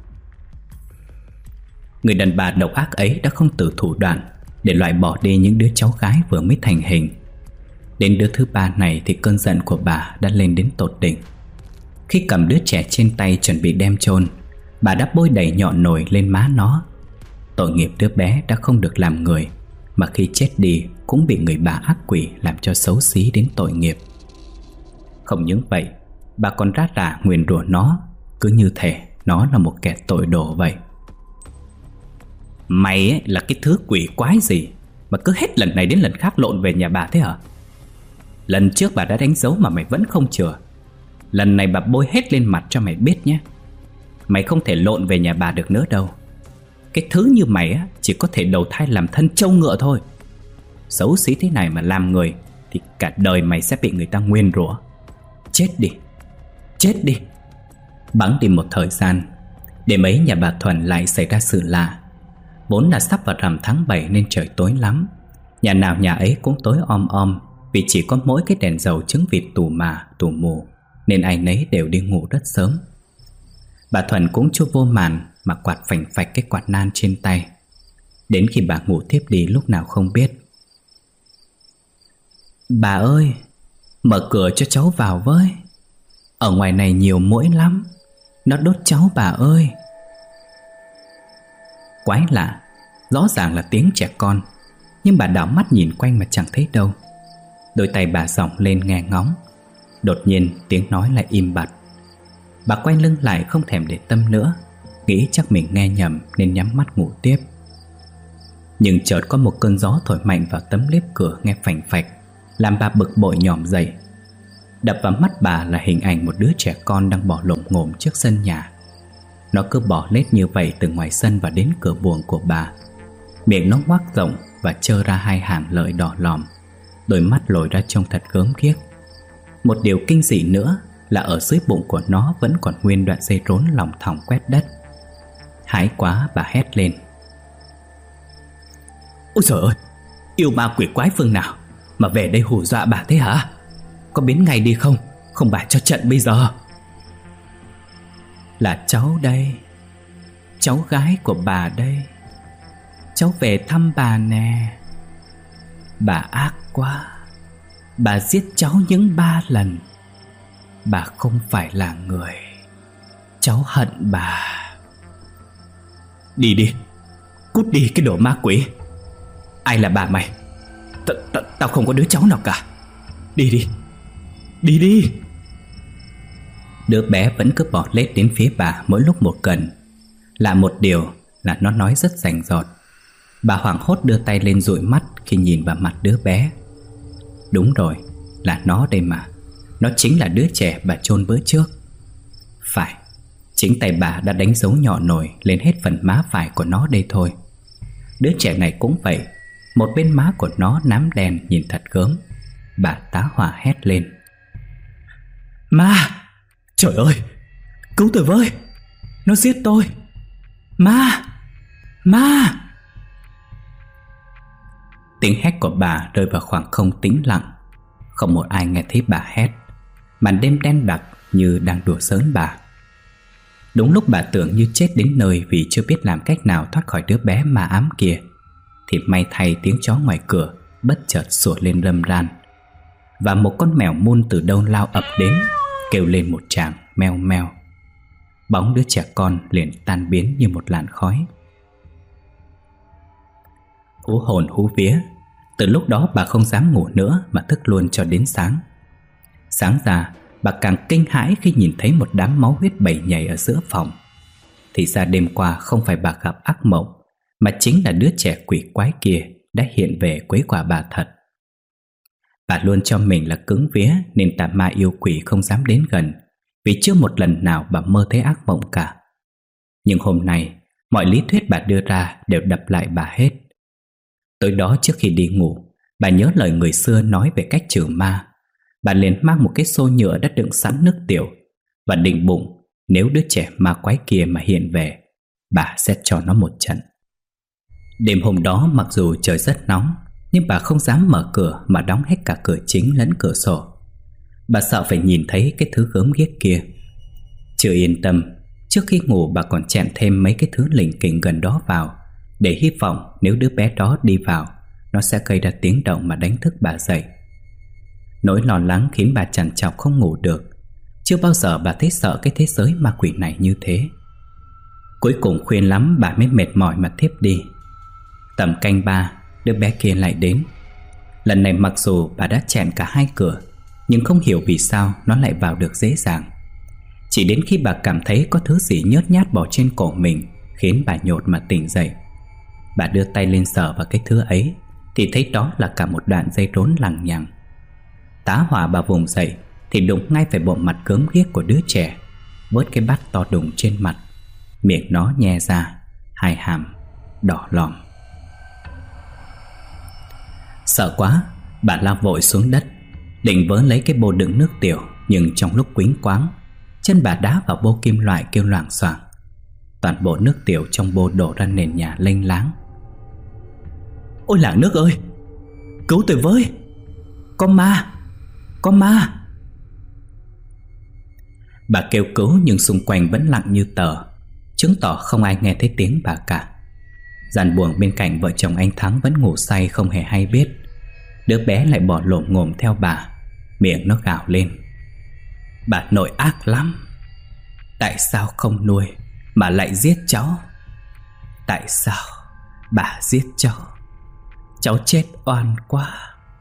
Người đàn bà độc ác ấy đã không từ thủ đoạn để loại bỏ đi những đứa cháu gái vừa mới thành hình. Đến đứa thứ ba này thì cơn giận của bà đã lên đến tột đỉnh. Khi cầm đứa trẻ trên tay chuẩn bị đem chôn, bà đã bôi đầy nhọn nồi lên má nó. Tội nghiệp đứa bé đã không được làm người, mà khi chết đi cũng bị người bà ác quỷ làm cho xấu xí đến tội nghiệp. Không những vậy, bà còn rát rả nguyền rủa nó, cứ như thể nó là một kẻ tội đồ vậy. Mày ấy là cái thứ quỷ quái gì mà cứ hết lần này đến lần khác lộn về nhà bà thế hả? Lần trước bà đã đánh dấu mà mày vẫn không chừa. Lần này bà bôi hết lên mặt cho mày biết nhé. Mày không thể lộn về nhà bà được nữa đâu. Cái thứ như mày á chỉ có thể đầu thai làm thân trâu ngựa thôi. Xấu xí thế này mà làm người thì cả đời mày sẽ bị người ta nguyền rủa. Chết đi, chết đi. Bẵng đi một thời gian, đêm ấy nhà bà Thuần lại xảy ra sự lạ. Vốn là sắp vào rằm tháng bảy nên trời tối lắm. Nhà nào nhà ấy cũng tối om om, vì chỉ có mỗi cái đèn dầu trứng vịt tù mà tù mù, nên ai nấy đều đi ngủ rất sớm. Bà Thuần cũng chưa vô màn mà quạt phành phạch cái quạt nan trên tay. Đến khi bà ngủ thiếp đi lúc nào không biết. Bà ơi, mở cửa cho cháu vào với. Ở ngoài này nhiều muỗi lắm, nó đốt cháu bà ơi. Quái lạ, rõ ràng là tiếng trẻ con, nhưng bà đảo mắt nhìn quanh mà chẳng thấy đâu. Đôi tay bà giọng lên nghe ngóng. Đột nhiên tiếng nói lại im bặt. Bà quay lưng lại không thèm để tâm nữa, nghĩ chắc mình nghe nhầm nên nhắm mắt ngủ tiếp. Nhưng chợt có một cơn gió thổi mạnh vào tấm liếp cửa nghe phành phạch, làm bà bực bội nhòm dậy. Đập vào mắt bà là hình ảnh một đứa trẻ con đang bò lổm ngổm trước sân nhà. Nó cứ bò lết như vậy từ ngoài sân và đến cửa buồng của bà. Miệng nó ngoác rộng và trơ ra hai hàng lợi đỏ lòm, đôi mắt lồi ra trông thật gớm ghiếc. Một điều kinh dị nữa là ở dưới bụng của nó vẫn còn nguyên đoạn dây rốn lỏng thỏng quét đất. Hãi quá, bà hét lên: "Ôi trời ơi, yêu ma quỷ quái phương nào mà về đây hù dọa bà thế hả? Có biến ngay đi không? Không bà cho trận bây giờ." "Là cháu đây, cháu gái của bà đây. Cháu về thăm bà nè. Bà ác quá. Bà giết cháu những ba lần. Bà không phải là người. Cháu hận bà." "Đi đi, cút đi cái đồ ma quỷ. Ai là bà mày? Tao không có đứa cháu nào cả. Đi đi, đi đi." Đứa bé vẫn cứ bò lết đến phía bà mỗi lúc một gần. Lạ một điều là nó nói rất rành rọt. Bà hoảng hốt đưa tay lên dụi mắt khi nhìn vào mặt đứa bé. Đúng rồi, là nó đây mà. Nó chính là đứa trẻ bà chôn bữa trước. Phải, chính tay bà đã đánh dấu nhỏ nổi lên hết phần má phải của nó đây thôi. Đứa trẻ này cũng vậy. Một bên má của nó nám đen nhìn thật gớm. Bà tá hỏa hét lên: "Ma! Trời ơi! Cứu tôi với! Nó giết tôi! Ma! Ma!" Tiếng hét của bà rơi vào khoảng không tĩnh lặng. Không một ai nghe thấy bà hét. Màn đêm đen đặc như đang đùa giỡn bà. Đúng lúc bà tưởng như chết đến nơi vì chưa biết làm cách nào thoát khỏi đứa bé ma ám kia, thì may thay tiếng chó ngoài cửa bất chợt sủa lên râm ran. Và một con mèo mun từ đâu lao ập đến, kêu lên một tràng meo meo. Bóng đứa trẻ con liền tan biến như một làn khói. Hú hồn hú vía. Từ lúc đó bà không dám ngủ nữa mà thức luôn cho đến sáng. Sáng ra bà càng kinh hãi khi nhìn thấy một đám máu huyết bầy nhầy ở giữa phòng. Thì ra đêm qua không phải bà gặp ác mộng, mà chính là đứa trẻ quỷ quái kia đã hiện về quấy quả bà thật. Bà luôn cho mình là cứng vía nên tà ma yêu quỷ không dám đến gần, vì chưa một lần nào bà mơ thấy ác mộng cả. Nhưng hôm nay mọi lý thuyết bà đưa ra đều đập lại bà hết. Tối đó trước khi đi ngủ, bà nhớ lời người xưa nói về cách trừ ma. Bà liền mang một cái xô nhựa đã đựng sẵn nước tiểu và định bụng nếu đứa trẻ ma quái kia mà hiện về, bà sẽ cho nó một trận. Đêm hôm đó mặc dù trời rất nóng, nhưng bà không dám mở cửa mà đóng hết cả cửa chính lẫn cửa sổ. Bà sợ phải nhìn thấy cái thứ gớm ghiếc kia. Chưa yên tâm, trước khi ngủ bà còn chèn thêm mấy cái thứ lỉnh kỉnh gần đó vào, để hy vọng nếu đứa bé đó đi vào, nó sẽ gây ra tiếng động mà đánh thức bà dậy. Nỗi lo lắng khiến bà trằn trọc không ngủ được. Chưa bao giờ bà thấy sợ cái thế giới ma quỷ này như thế. Cuối cùng khuyên lắm bà mới mệt mỏi mà thiếp đi. Tầm canh ba, đứa bé kia lại đến. Lần này mặc dù bà đã chèn cả hai cửa, nhưng không hiểu vì sao nó lại vào được dễ dàng. Chỉ đến khi bà cảm thấy có thứ gì nhớt nhát bỏ trên cổ mình, khiến bà nhột mà tỉnh dậy. Bà đưa tay lên sờ vào cái thứ ấy, thì thấy đó là cả một đoạn dây rốn lằng nhằng. Tá hỏa bà vùng dậy thì đụng ngay phải bộ mặt gớm ghiếc của đứa trẻ, vớt cái bát to đùng trên mặt. Miệng nó nhe ra, hai hàm đỏ lòm. Sợ quá, bà lao vội xuống đất, định vớ lấy cái bô đựng nước tiểu. Nhưng trong lúc quýnh quáng, chân bà đá vào bô kim loại kêu loảng xoảng. Toàn bộ nước tiểu trong bô đổ ra nền nhà lênh láng. "Ôi làng nước ơi, cứu tôi với! Có ma! Có ma!" Bà kêu cứu nhưng xung quanh vẫn lặng như tờ, chứng tỏ không ai nghe thấy tiếng bà cả. Gian buồng bên cạnh vợ chồng anh Thắng vẫn ngủ say không hề hay biết. Đứa bé lại bò lồm ngồm theo bà, miệng nó gào lên: "Bà nội ác lắm! Tại sao không nuôi mà lại giết cháu? Tại sao bà giết cháu? Cháu chết oan quá!"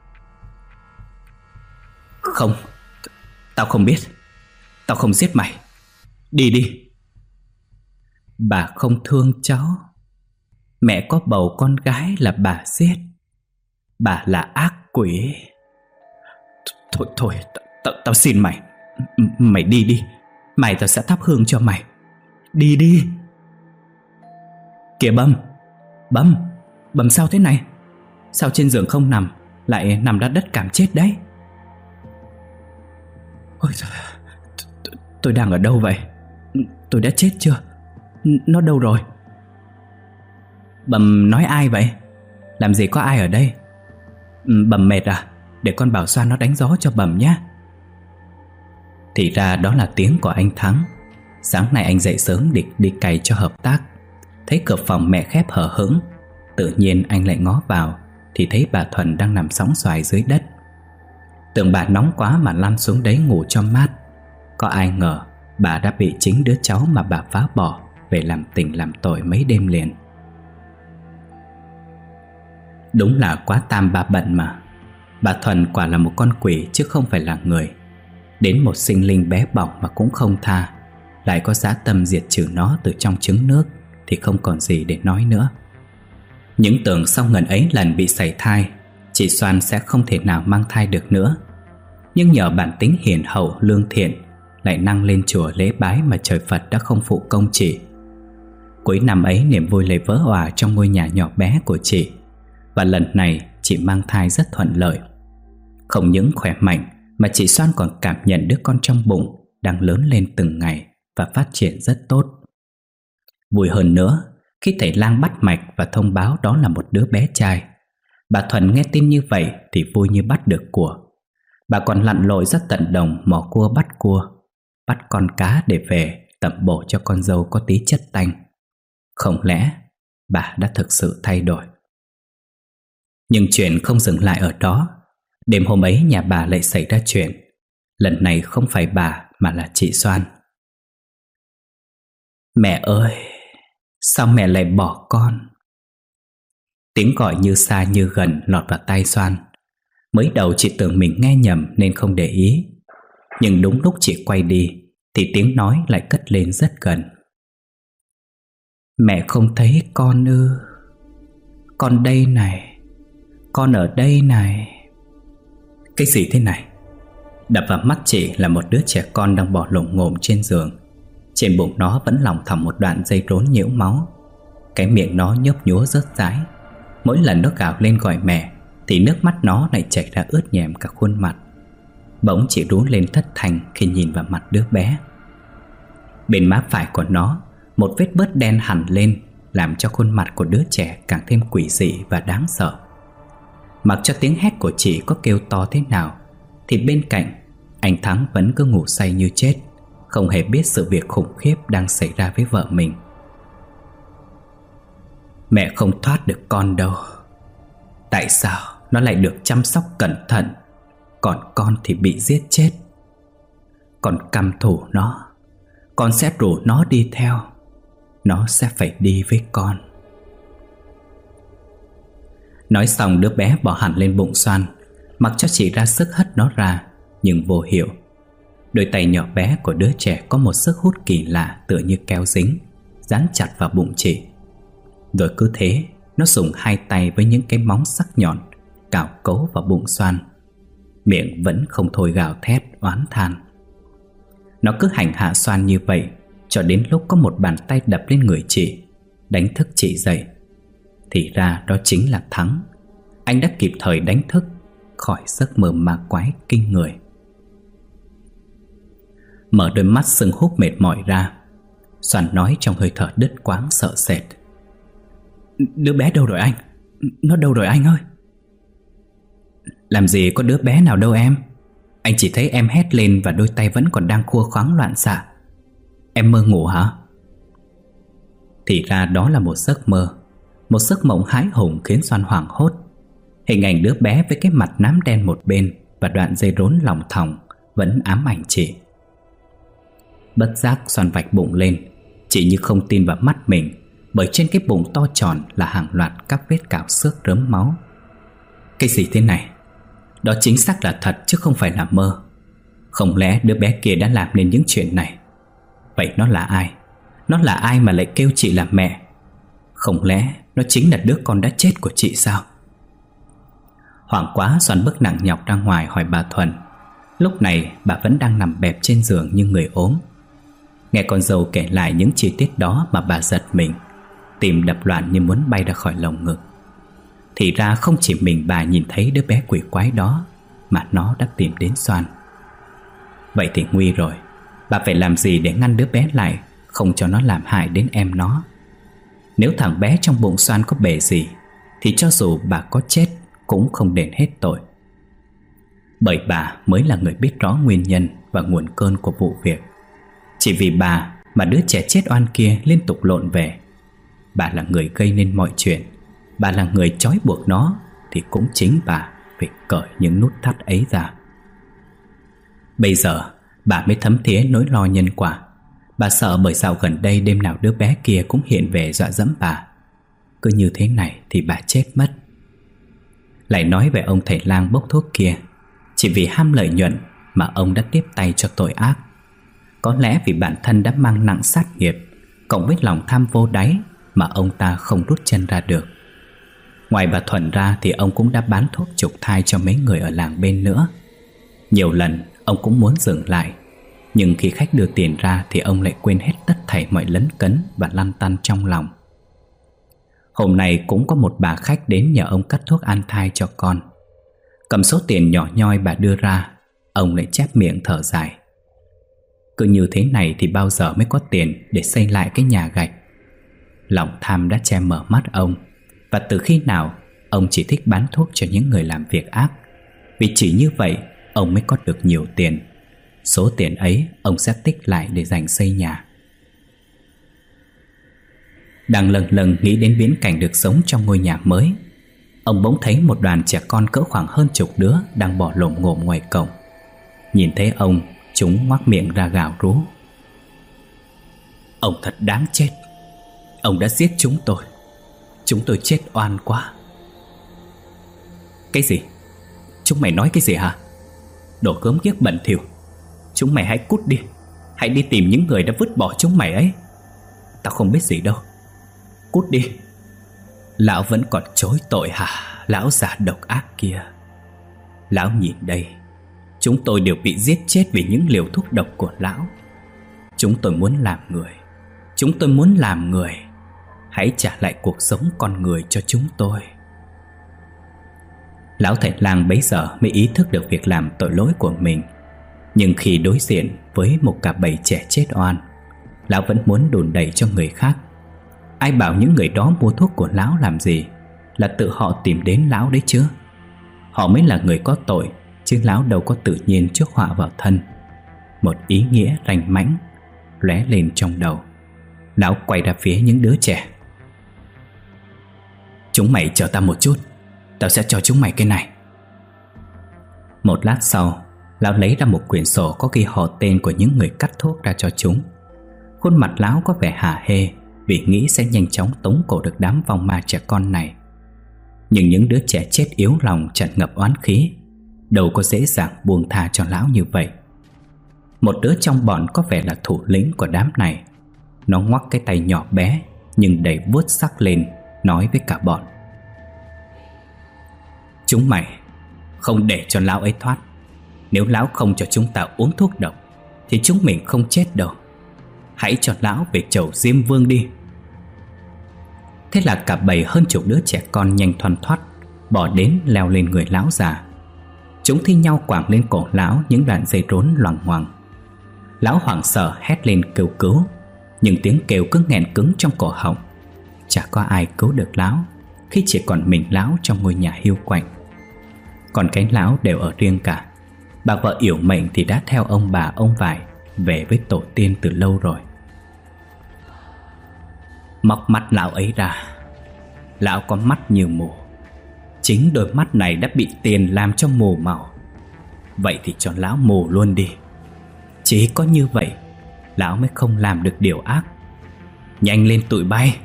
"Không, tao không biết. Tao không giết mày. Đi đi." "Bà không thương cháu. Mẹ có bầu con gái là bà giết. Bà là ác quỷ." Thôi thôi, tao, tao xin mày. Mày đi đi. Mày tao sẽ thắp hương cho mày. Đi đi." "Kìa Bâm, Bâm, Bẩm sao thế này? Sao trên giường không nằm, lại nằm ra đất cảm chết đấy? Ôi trời, tôi, tôi đang ở đâu vậy? Tôi đã chết chưa? Nó đâu rồi? Bẩm nói ai vậy? Làm gì có ai ở đây? Bẩm mệt à? Để con bảo Xoan nó đánh gió cho bẩm nhé. Thì ra đó là tiếng của anh Thắng. Sáng nay anh dậy sớm định đi cày cho hợp tác. Thấy cửa phòng mẹ khép hở hững, tự nhiên anh lại ngó vào thì thấy bà Thuần đang nằm sóng xoài dưới đất. Tưởng bà nóng quá mà lăn xuống đấy ngủ cho mát. Có ai ngờ bà đã bị chính đứa cháu mà bà phá bỏ về làm tình làm tội mấy đêm liền. Đúng là quá tam ba bận mà. Bà Thuần quả là một con quỷ chứ không phải là người. Đến một sinh linh bé bỏng mà cũng không tha, lại có dã tâm diệt trừ nó từ trong trứng nước thì không còn gì để nói nữa. Những tưởng sau ngần ấy lần bị sảy thai, chị Xoan sẽ không thể nào mang thai được nữa. Nhưng nhờ bản tính hiền hậu lương thiện, lại năng lên chùa lễ bái mà trời Phật đã không phụ công chị. Cuối năm ấy niềm vui lại vỡ òa trong ngôi nhà nhỏ bé của chị. Và lần này chị mang thai rất thuận lợi. Không những khỏe mạnh mà chị Xoan còn cảm nhận đứa con trong bụng đang lớn lên từng ngày và phát triển rất tốt. Vui hơn nữa, khi thầy lang bắt mạch và thông báo đó là một đứa bé trai, bà Thuần nghe tin như vậy thì vui như bắt được của. Bà còn lặn lội ra tận đồng mò cua bắt cua, bắt con cá để về tẩm bổ cho con dâu có tí chất tanh. Không lẽ bà đã thực sự thay đổi? Nhưng chuyện không dừng lại ở đó. Đêm hôm ấy nhà bà lại xảy ra chuyện. Lần này không phải bà mà là chị Xoan. Mẹ ơi, sao mẹ lại bỏ con? Tiếng gọi như xa như gần lọt vào tai Xoan. Mới đầu chị tưởng mình nghe nhầm nên không để ý. Nhưng đúng lúc chị quay đi thì tiếng nói lại cất lên rất gần. Mẹ không thấy con ư? Con đây này, con ở đây này. Cái gì thế này? Đập vào mắt chị là một đứa trẻ con đang bò lồm ngồm trên giường. Trên bụng nó vẫn lòng thòng một đoạn dây rốn nhiễu máu. Cái miệng nó nhấp nhúa rớt rái. Mỗi lần nó gào lên gọi mẹ thì nước mắt nó lại chảy ra ướt nhèm cả khuôn mặt. Bỗng chị rú lên thất thanh khi nhìn vào mặt đứa bé. Bên má phải của nó, một vết bớt đen hẳn lên, làm cho khuôn mặt của đứa trẻ càng thêm quỷ dị và đáng sợ. Mặc cho tiếng hét của chị có kêu to thế nào thì bên cạnh, anh Thắng vẫn cứ ngủ say như chết, không hề biết sự việc khủng khiếp đang xảy ra với vợ mình. Mẹ không thoát được con đâu. Tại sao nó lại được chăm sóc cẩn thận, còn con thì bị giết chết? Con căm thù nó, con sẽ rủ nó đi theo. Nó sẽ phải đi với con. Nói xong đứa bé bỏ hẳn lên bụng Xoan, mặc cho chị ra sức hất nó ra, nhưng vô hiệu. Đôi tay nhỏ bé của đứa trẻ có một sức hút kỳ lạ tựa như keo dính, dán chặt vào bụng chị. Rồi cứ thế, nó dùng hai tay với những cái móng sắc nhọn cào cấu vào bụng Xoan. Miệng vẫn không thôi gào thét oán than. Nó cứ hành hạ Xoan như vậy cho đến lúc có một bàn tay đập lên người chị, đánh thức chị dậy. Thì ra đó chính là Thắng. Anh đã kịp thời đánh thức khỏi giấc mơ ma quái kinh người. Mở đôi mắt sưng húp mệt mỏi ra, Xoan nói trong hơi thở đứt quãng sợ sệt. Đứa bé đâu rồi anh? Nó đâu rồi anh ơi? Làm gì có đứa bé nào đâu em. Anh chỉ thấy em hét lên và đôi tay vẫn còn đang khua khoáng loạn xạ. Em mơ ngủ hả? Thì ra đó là một giấc mơ, một giấc mộng hãi hùng khiến Xoan hoảng hốt. Hình ảnh đứa bé với cái mặt nám đen một bên và đoạn dây rốn lỏng thòng vẫn ám ảnh chị. Bất giác Xoan vạch bụng lên. Chị như không tin vào mắt mình, bởi trên cái bụng to tròn là hàng loạt các vết cào xước rớm máu. Cái gì thế này? Đó chính xác là thật chứ không phải là mơ. Không lẽ đứa bé kia đã làm nên những chuyện này? Vậy nó là ai? Nó là ai mà lại kêu chị là mẹ? Không lẽ nó chính là đứa con đã chết của chị sao? Hoảng quá, Xoan bước nặng nhọc ra ngoài hỏi bà Thuần. Lúc này bà vẫn đang nằm bẹp trên giường như người ốm. Nghe con dâu kể lại những chi tiết đó mà bà giật mình, tim đập loạn như muốn bay ra khỏi lồng ngực. Thì ra không chỉ mình bà nhìn thấy đứa bé quỷ quái đó, mà nó đã tìm đến Soan. Vậy thì nguy rồi. Bà phải làm gì để ngăn đứa bé lại, không cho nó làm hại đến em nó. Nếu thằng bé trong bụng Soan có bề gì, thì cho dù bà có chết cũng không đền hết tội. Bởi bà mới là người biết rõ nguyên nhân và nguồn cơn của vụ việc. Chỉ vì bà mà đứa trẻ chết oan kia liên tục lộn về. Bà là người gây nên mọi chuyện. Bà là người trói buộc nó, thì cũng chính bà phải cởi những nút thắt ấy ra. Bây giờ bà mới thấm thía nỗi lo nhân quả. Bà sợ bởi dạo gần đây đêm nào đứa bé kia cũng hiện về dọa dẫm bà. Cứ như thế này thì bà chết mất. Lại nói về ông thầy lang bốc thuốc kia, chỉ vì ham lợi nhuận mà ông đã tiếp tay cho tội ác. Có lẽ vì bản thân đã mang nặng sát nghiệp, cộng với lòng tham vô đáy mà ông ta không rút chân ra được. Ngoài bà Thuận ra thì ông cũng đã bán thuốc trục thai cho mấy người ở làng bên nữa. Nhiều lần ông cũng muốn dừng lại, nhưng khi khách đưa tiền ra thì ông lại quên hết tất thảy mọi lấn cấn và lăn tăn trong lòng. Hôm nay cũng có một bà khách đến nhờ ông cắt thuốc an thai cho con. Cầm số tiền nhỏ nhoi bà đưa ra, ông lại chép miệng thở dài. Cứ như thế này thì bao giờ mới có tiền để xây lại cái nhà gạch. Lòng tham đã che mở mắt ông. Và từ khi nào ông chỉ thích bán thuốc cho những người làm việc ác. Vì chỉ như vậy ông mới có được nhiều tiền. Số tiền ấy ông sẽ tích lại để dành xây nhà. Đang lâng lâng nghĩ đến viễn cảnh được sống trong ngôi nhà mới, ông bỗng thấy một đoàn trẻ con cỡ khoảng hơn chục đứa đang bỏ lồm ngồm ngoài cổng. Nhìn thấy ông, chúng ngoác miệng ra gào rú. Ông thật đáng chết. Ông đã giết chúng tôi. Chúng tôi chết oan quá. Cái gì? Chúng mày nói cái gì hả? Đồ gớm ghiếc bẩn thỉu. Chúng mày hãy cút đi. Hãy đi tìm những người đã vứt bỏ chúng mày ấy. Tao không biết gì đâu. Cút đi. Lão vẫn còn chối tội hả? Lão già độc ác kia. Lão nhìn đây, chúng tôi đều bị giết chết vì những liều thuốc độc của lão. Chúng tôi muốn làm người. Chúng tôi muốn làm người. Hãy trả lại cuộc sống con người cho chúng tôi. Lão thầy lang bấy giờ mới ý thức được việc làm tội lỗi của mình. Nhưng khi đối diện với một cả bầy trẻ chết oan, lão vẫn muốn đùn đẩy cho người khác. Ai bảo những người đó mua thuốc của lão làm gì? Là tự họ tìm đến lão đấy chứ. Họ mới là người có tội, chứ lão đâu có tự nhiên chuốc họa vào thân. Một ý nghĩa rành mãnh lóe lên trong đầu. Lão quay ra phía những đứa trẻ. Chúng mày chờ tao một chút, tao sẽ cho chúng mày cái này. Một lát sau, lão lấy ra một quyển sổ có ghi họ tên của những người cắt thuốc ra cho chúng. Khuôn mặt lão có vẻ hả hê, vì nghĩ sẽ nhanh chóng tống cổ được đám vong ma trẻ con này. Nhưng những đứa trẻ chết yếu lòng tràn ngập oán khí, đâu có dễ dàng buông tha cho lão như vậy. Một đứa trong bọn có vẻ là thủ lĩnh của đám này. Nó ngoắc cái tay nhỏ bé nhưng đầy vuốt sắc lên, nói với cả bọn. Chúng mày không để cho lão ấy thoát. Nếu lão không cho chúng ta uống thuốc độc thì chúng mình không chết đâu. Hãy cho lão về chầu Diêm Vương đi. Thế là cả bầy hơn chục đứa trẻ con nhanh thoăn thoắt bỏ đến leo lên người lão già. Chúng thi nhau quàng lên cổ lão những đoạn dây rốn loằng ngoằng. Lão hoảng sợ hét lên kêu cứu, nhưng tiếng kêu cứ nghẹn cứng trong cổ họng. Chả có ai cứu được lão khi chỉ còn mình lão trong ngôi nhà hiu quạnh. Còn cái lão đều ở riêng cả. Bà vợ yểu mệnh thì đã theo ông bà ông vải về với tổ tiên từ lâu rồi. Móc mắt lão ấy ra. Lão có mắt như mù. Chính đôi mắt này đã bị tiền làm cho mù màu. Vậy thì cho lão mù luôn đi. Chỉ có như vậy lão mới không làm được điều ác. Nhanh lên tụi bay.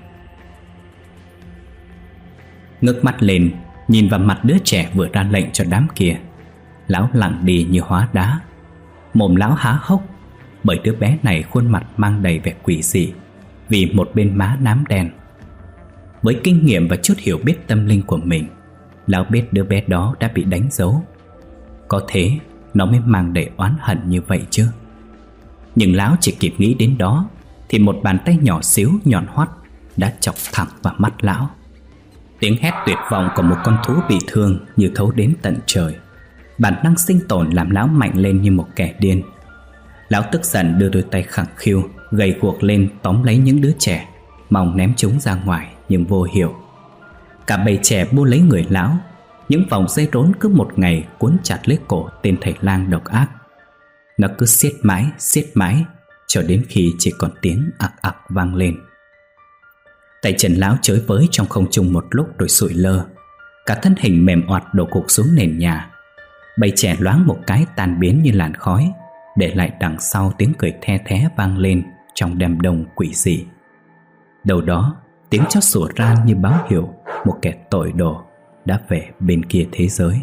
Ngước mắt lên, nhìn vào mặt đứa trẻ vừa ra lệnh cho đám kia. Lão lặng đi như hóa đá. Mồm lão há hốc, bởi đứa bé này khuôn mặt mang đầy vẻ quỷ dị, vì một bên má nám đen. Với kinh nghiệm và chút hiểu biết tâm linh của mình, lão biết đứa bé đó đã bị đánh dấu. Có thế nó mới mang đầy oán hận như vậy chứ. Nhưng lão chỉ kịp nghĩ đến đó thì một bàn tay nhỏ xíu nhọn hoắt đã chọc thẳng vào mắt lão. Tiếng hét tuyệt vọng của một con thú bị thương như thấu đến tận trời. Bản năng sinh tồn làm lão mạnh lên như một kẻ điên. Lão tức giận đưa đôi tay khẳng khiu gầy guộc lên tóm lấy những đứa trẻ, mong ném chúng ra ngoài nhưng vô hiệu. Cả bầy trẻ bu lấy người lão. Những vòng dây rốn cứ một ngày cuốn chặt lấy cổ tên thầy lang độc ác. Nó cứ siết mãi, siết mãi cho đến khi chỉ còn tiếng ặc ặc vang lên. Tay chân lão chới với trong không trung một lúc rồi sụi lơ. Cả thân hình mềm oặt đổ gục xuống nền nhà. Bầy trẻ loáng một cái tan biến như làn khói, để lại đằng sau tiếng cười the thé vang lên trong đêm đông quỷ dị. Đâu đó tiếng chó sủa ran như báo hiệu một kẻ tội đồ đã về bên kia thế giới.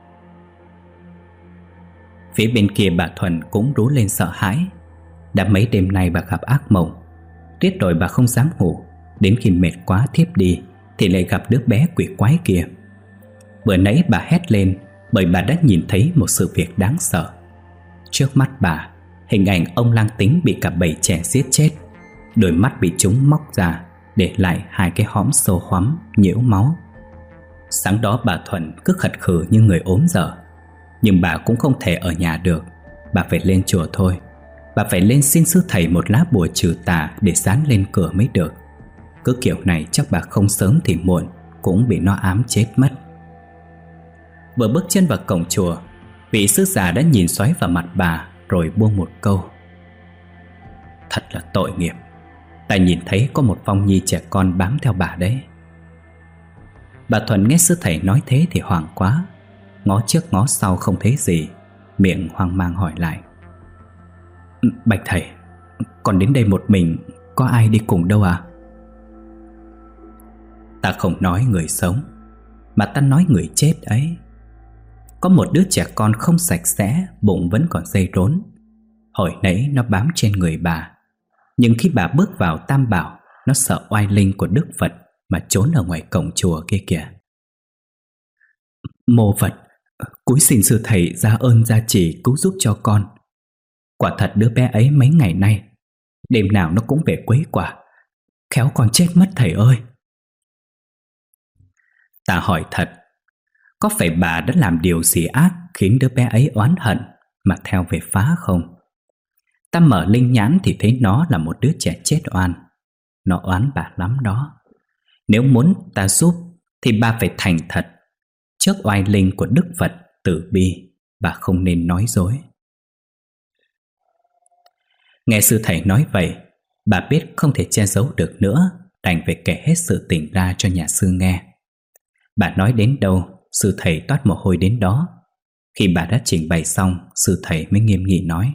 Phía bên kia bà Thuần cũng rú lên sợ hãi. Đã mấy đêm nay bà gặp ác mộng. Riết rồi bà không dám ngủ. Đến khi mệt quá thiếp đi thì lại gặp đứa bé quỷ quái kia. Bữa nãy bà hét lên bởi bà đã nhìn thấy một sự việc đáng sợ. Trước mắt bà, hình ảnh ông lang tính bị cả bầy trẻ giết chết. Đôi mắt bị chúng móc ra, để lại hai cái hõm sâu hoắm nhiễu máu. Sáng đó bà Thuần cứ khật khừ như người ốm dở. Nhưng bà cũng không thể ở nhà được. Bà phải lên chùa thôi. Bà phải lên xin sư thầy một lá bùa trừ tà để dán lên cửa mới được. Cứ kiểu này chắc bà không sớm thì muộn cũng bị nó ám chết mất. Vừa bước chân vào cổng chùa, vị sư già đã nhìn xoáy vào mặt bà rồi buông một câu: "Thật là tội nghiệp. Ta nhìn thấy có một phong nhi trẻ con bám theo bà đấy." Bà Thuần nghe sư thầy nói thế thì hoảng quá. Ngó trước ngó sau không thấy gì, miệng hoang mang hỏi lại: "Bạch thầy, con đến đây một mình, có ai đi cùng đâu à?" "Ta không nói người sống, mà ta nói người chết ấy. Có một đứa trẻ con không sạch sẽ, bụng vẫn còn dây rốn. Hồi nãy nó bám trên người bà. Nhưng khi bà bước vào Tam Bảo, nó sợ oai linh của Đức Phật mà trốn ở ngoài cổng chùa kia kìa." "Mô Phật, cúi xin sư thầy ra ơn gia trì cứu giúp cho con. Quả thật đứa bé ấy mấy ngày nay đêm nào nó cũng về quấy quả, khéo con chết mất thầy ơi." "Ta hỏi thật, có phải bà đã làm điều gì ác khiến đứa bé ấy oán hận mà theo về phá không? Ta mở linh nhãn thì thấy nó là một đứa trẻ chết oan. Nó oán bà lắm đó. Nếu muốn ta giúp thì bà phải thành thật. Trước oai linh của Đức Phật từ bi, bà không nên nói dối." Nghe sư thầy nói vậy, bà biết không thể che giấu được nữa, đành phải kể hết sự tình ra cho nhà sư nghe. Bà nói đến đâu, sư thầy toát mồ hôi đến đó. Khi bà đã trình bày xong, sư thầy mới nghiêm nghị nói: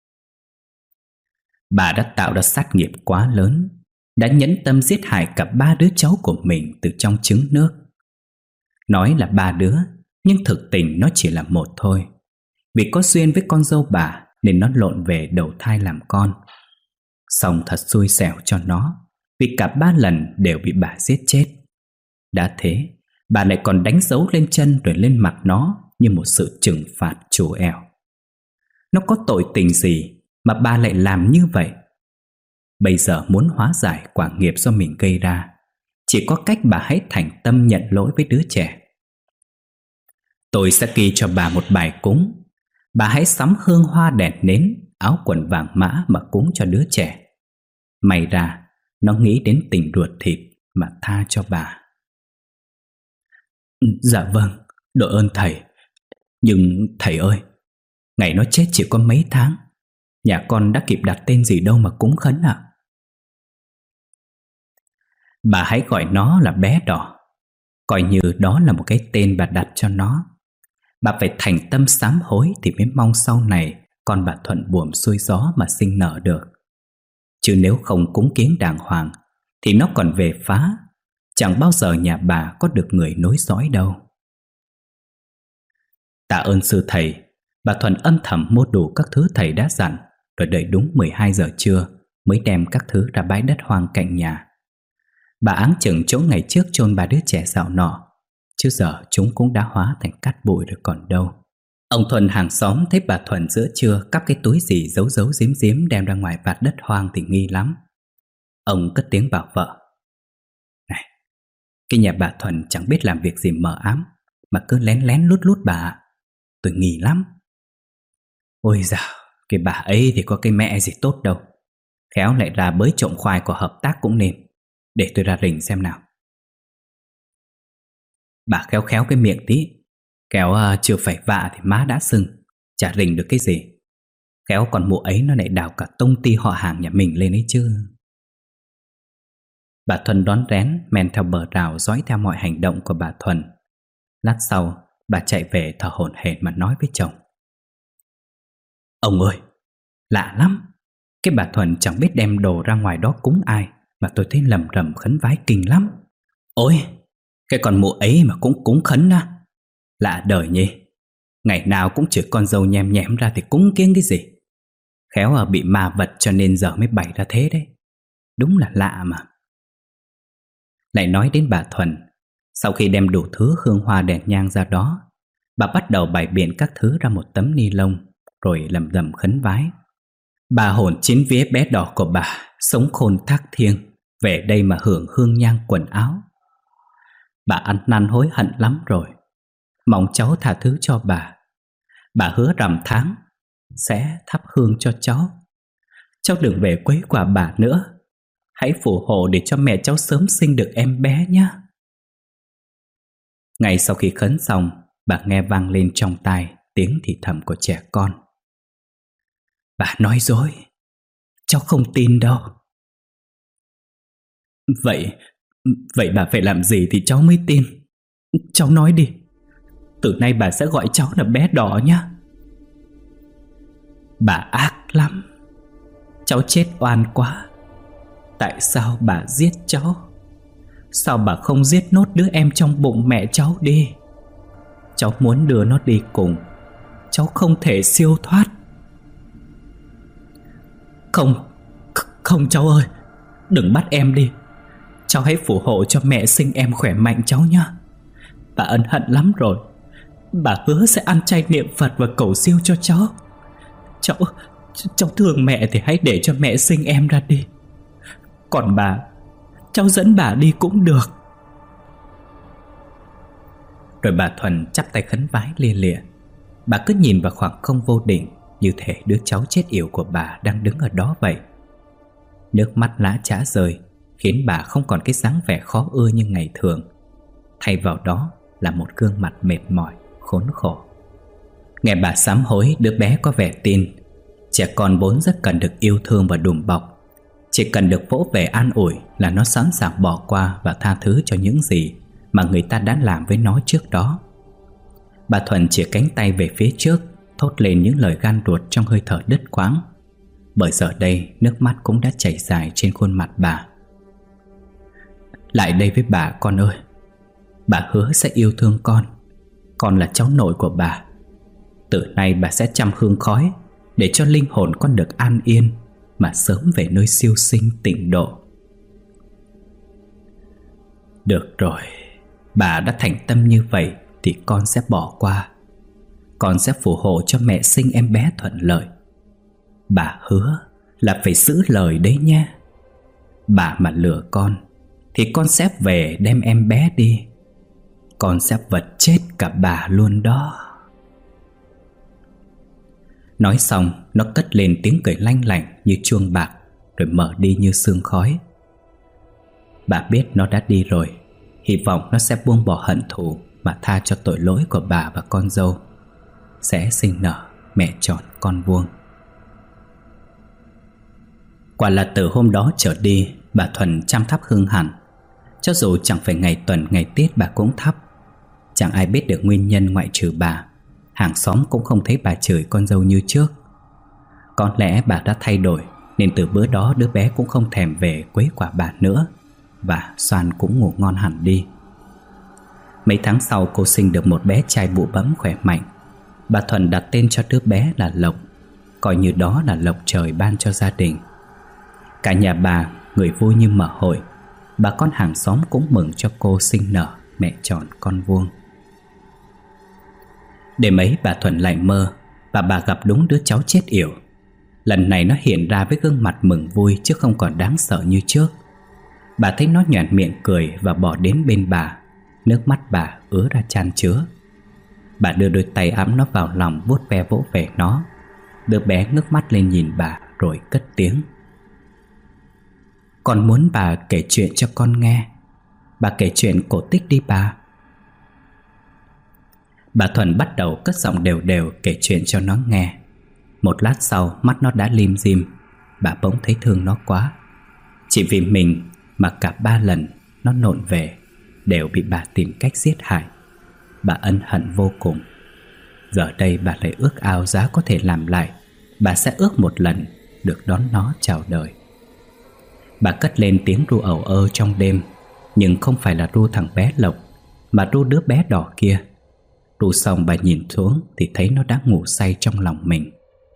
"Bà đã tạo ra sát nghiệp quá lớn, đã nhẫn tâm giết hại cả ba đứa cháu của mình từ trong trứng nước. Nói là ba đứa, nhưng thực tình nó chỉ là một thôi. Vì có duyên với con dâu bà nên nó lộn về đầu thai làm con. Xong thật xui xẻo cho nó, vì cả ba lần đều bị bà giết chết. Đã thế, bà lại còn đánh dấu lên chân rồi lên mặt nó như một sự trừng phạt trù ẻo. Nó có tội tình gì mà bà lại làm như vậy? Bây giờ muốn hóa giải quả nghiệp do mình gây ra, chỉ có cách bà hãy thành tâm nhận lỗi với đứa trẻ. Tôi sẽ ghi cho bà một bài cúng. Bà hãy sắm hương hoa đèn nến, áo quần vàng mã mà cúng cho đứa trẻ. May ra nó nghĩ đến tình ruột thịt mà tha cho bà." "Dạ vâng, đội ơn thầy. Nhưng thầy ơi, ngày nó chết chỉ có mấy tháng, nhà con đã kịp đặt tên gì đâu mà cúng khấn ạ." "Bà hãy gọi nó là bé đỏ, coi như đó là một cái tên bà đặt cho nó. Bà phải thành tâm sám hối thì mới mong sau này con bà thuận buồm xuôi gió mà sinh nở được. Chứ nếu không cúng kiến đàng hoàng thì nó còn về phá, chẳng bao giờ nhà bà có được người nối dõi đâu." Tạ ơn sư thầy. Bà Thuần âm thầm mua đủ các thứ thầy đã dặn, rồi đợi đúng mười hai giờ trưa mới đem các thứ ra bãi đất hoang cạnh nhà. Bà áng chừng chỗ ngày trước chôn ba đứa trẻ dạo nọ, chứ giờ chúng cũng đã hóa thành cát bụi rồi còn đâu. Ông Thuần hàng xóm thấy bà Thuần giữa trưa cắp cái túi gì giấu giấu giếm giếm đem ra ngoài vạt đất hoang thì nghi lắm. Ông cất tiếng bảo vợ: "Này, Cái nhà bà Thuần chẳng biết làm việc gì mờ ám mà cứ lén lén lút lút bà. Tôi nghi lắm. Ôi dào, cái bà ấy thì có cái mẹ gì tốt đâu. Khéo lại ra bới trộm khoai của hợp tác cũng nên. Để tôi ra rình xem nào. Bà khéo khéo cái miệng tí. Khéo uh, chưa phải vạ thì má đã sưng. Chả rình được cái gì. Khéo còn mụ ấy nó lại đào cả tông ty họ hàng nhà mình lên ấy chứ. Bà Thuần đón rén men theo bờ rào, dõi theo mọi hành động của bà Thuần. Lát sau bà chạy về thở hổn hển mà nói với chồng: Ông ơi, lạ lắm. Cái bà Thuần chẳng biết đem đồ ra ngoài đó cúng ai mà tôi thấy lầm rầm khấn vái kinh lắm. Ôi, cái con mụ ấy mà cũng cúng khấn á. Lạ đời nhỉ. Ngày nào cũng chỉ con dâu nhem nhẽm ra thì cúng kiêng cái gì. Khéo ở bị ma vật cho nên giờ mới bày ra thế đấy. Đúng là lạ mà. Lại nói đến bà Thuần, sau khi đem đủ thứ hương hoa đèn nhang ra đó, bà bắt đầu bày biện các thứ ra một tấm ni lông, rồi lầm rầm khấn vái: Bà hồn chín vía bé đỏ của bà, sống khôn thác thiêng, về đây mà hưởng hương nhang quần áo. Bà ăn năn hối hận lắm rồi, mong cháu tha thứ cho bà. Bà hứa rằm tháng sẽ thắp hương cho cháu. Cháu đừng về quấy quả bà nữa. Hãy phù hộ để cho mẹ cháu sớm sinh được em bé nhé. Ngay sau khi khấn xong, bà nghe vang lên trong tai tiếng thì thầm của trẻ con: Bà nói dối, cháu không tin đâu. Vậy, vậy bà phải làm gì thì cháu mới tin? Cháu nói đi. Từ nay bà sẽ gọi cháu là bé đỏ nhé. Bà ác lắm. Cháu chết oan quá. Tại sao bà giết cháu? Sao bà không giết nốt đứa em trong bụng mẹ cháu đi? Cháu muốn đưa nó đi cùng. Cháu không thể siêu thoát. Không, không cháu ơi. Đừng bắt em đi. Cháu hãy phù hộ cho mẹ sinh em khỏe mạnh cháu nhé. Bà ân hận lắm rồi. Bà hứa sẽ ăn chay niệm Phật và cầu siêu cho cháu. Cháu, cháu thương mẹ thì hãy để cho mẹ sinh em ra đi. Còn bà, cháu dẫn bà đi cũng được. Rồi bà Thuần chắp tay khấn vái lia lịa. Bà cứ nhìn vào khoảng không vô định, như thể đứa cháu chết yểu của bà đang đứng ở đó vậy. Nước mắt lã chã rơi, khiến bà không còn cái dáng vẻ khó ưa như ngày thường. Thay vào đó là một gương mặt mệt mỏi, khốn khổ. Nghe bà sám hối, đứa bé có vẻ tin. Trẻ con vốn rất cần được yêu thương và đùm bọc. Chỉ cần được vỗ về an ủi là nó sẵn sàng bỏ qua và tha thứ cho những gì mà người ta đã làm với nó trước đó. Bà Thuần chìa cánh tay về phía trước, thốt lên những lời gan ruột trong hơi thở đứt quãng. Bởi giờ đây nước mắt cũng đã chảy dài trên khuôn mặt bà. Lại đây với bà con ơi. Bà hứa sẽ yêu thương con. Con là cháu nội của bà. Từ nay bà sẽ chăm hương khói để cho linh hồn con được an yên, mà sớm về nơi siêu sinh tịnh độ. Được rồi, bà đã thành tâm như vậy thì con sẽ bỏ qua. Con sẽ phù hộ cho mẹ sinh em bé thuận lợi. Bà hứa là phải giữ lời đấy nhé. Bà mà lừa con thì con sẽ về đem em bé đi. Con sẽ vật chết cả bà luôn đó. Nói xong, nó cất lên tiếng cười lanh lảnh như chuông bạc, rồi mở đi như sương khói. Bà biết nó đã đi rồi, hy vọng nó sẽ buông bỏ hận thù mà tha cho tội lỗi của bà và con dâu. Sẽ sinh nở mẹ tròn con vuông. Quả là từ hôm đó trở đi, bà Thuần chăm thắp hương hẳn. Cho dù chẳng phải ngày tuần ngày tiết bà cũng thắp. Chẳng ai biết được nguyên nhân ngoại trừ bà. Hàng xóm cũng không thấy bà chửi con dâu như trước. Có lẽ bà đã thay đổi, nên từ bữa đó đứa bé cũng không thèm về quấy quả bà nữa. Và Soan cũng ngủ ngon hẳn đi. Mấy tháng sau cô sinh được một bé trai bụ bẫm khỏe mạnh. Bà Thuần đặt tên cho đứa bé là Lộc, coi như đó là lộc trời ban cho gia đình. Cả nhà bà người vui như mở hội. Bà con hàng xóm cũng mừng cho cô sinh nở mẹ tròn con vuông. Đêm ấy bà Thuần lại mơ và bà gặp đúng đứa cháu chết yểu. Lần này nó hiện ra với gương mặt mừng vui chứ không còn đáng sợ như trước. Bà thấy nó nhoẻn miệng cười và bỏ đến bên bà. Nước mắt bà ứa ra chan chứa. Bà đưa đôi tay ẵm nó vào lòng, vuốt ve vỗ về nó. Đứa bé ngước mắt lên nhìn bà rồi cất tiếng: "Con muốn bà kể chuyện cho con nghe. Bà kể chuyện cổ tích đi bà." Bà Thuần bắt đầu cất giọng đều đều kể chuyện cho nó nghe. Một lát sau, mắt nó đã lim dim. Bà bỗng thấy thương nó quá. Chỉ vì mình mà cả ba lần nó nộn về đều bị bà tìm cách giết hại. Bà ân hận vô cùng. Giờ đây bà lại ước ao giá có thể làm lại, bà sẽ ước một lần được đón nó chào đời. Bà cất lên tiếng ru ẩu ơ trong đêm, nhưng không phải là ru thằng bé Lộc, mà ru đứa bé đỏ kia. Ru xong bà nhìn xuống thì thấy nó đã ngủ say trong lòng mình.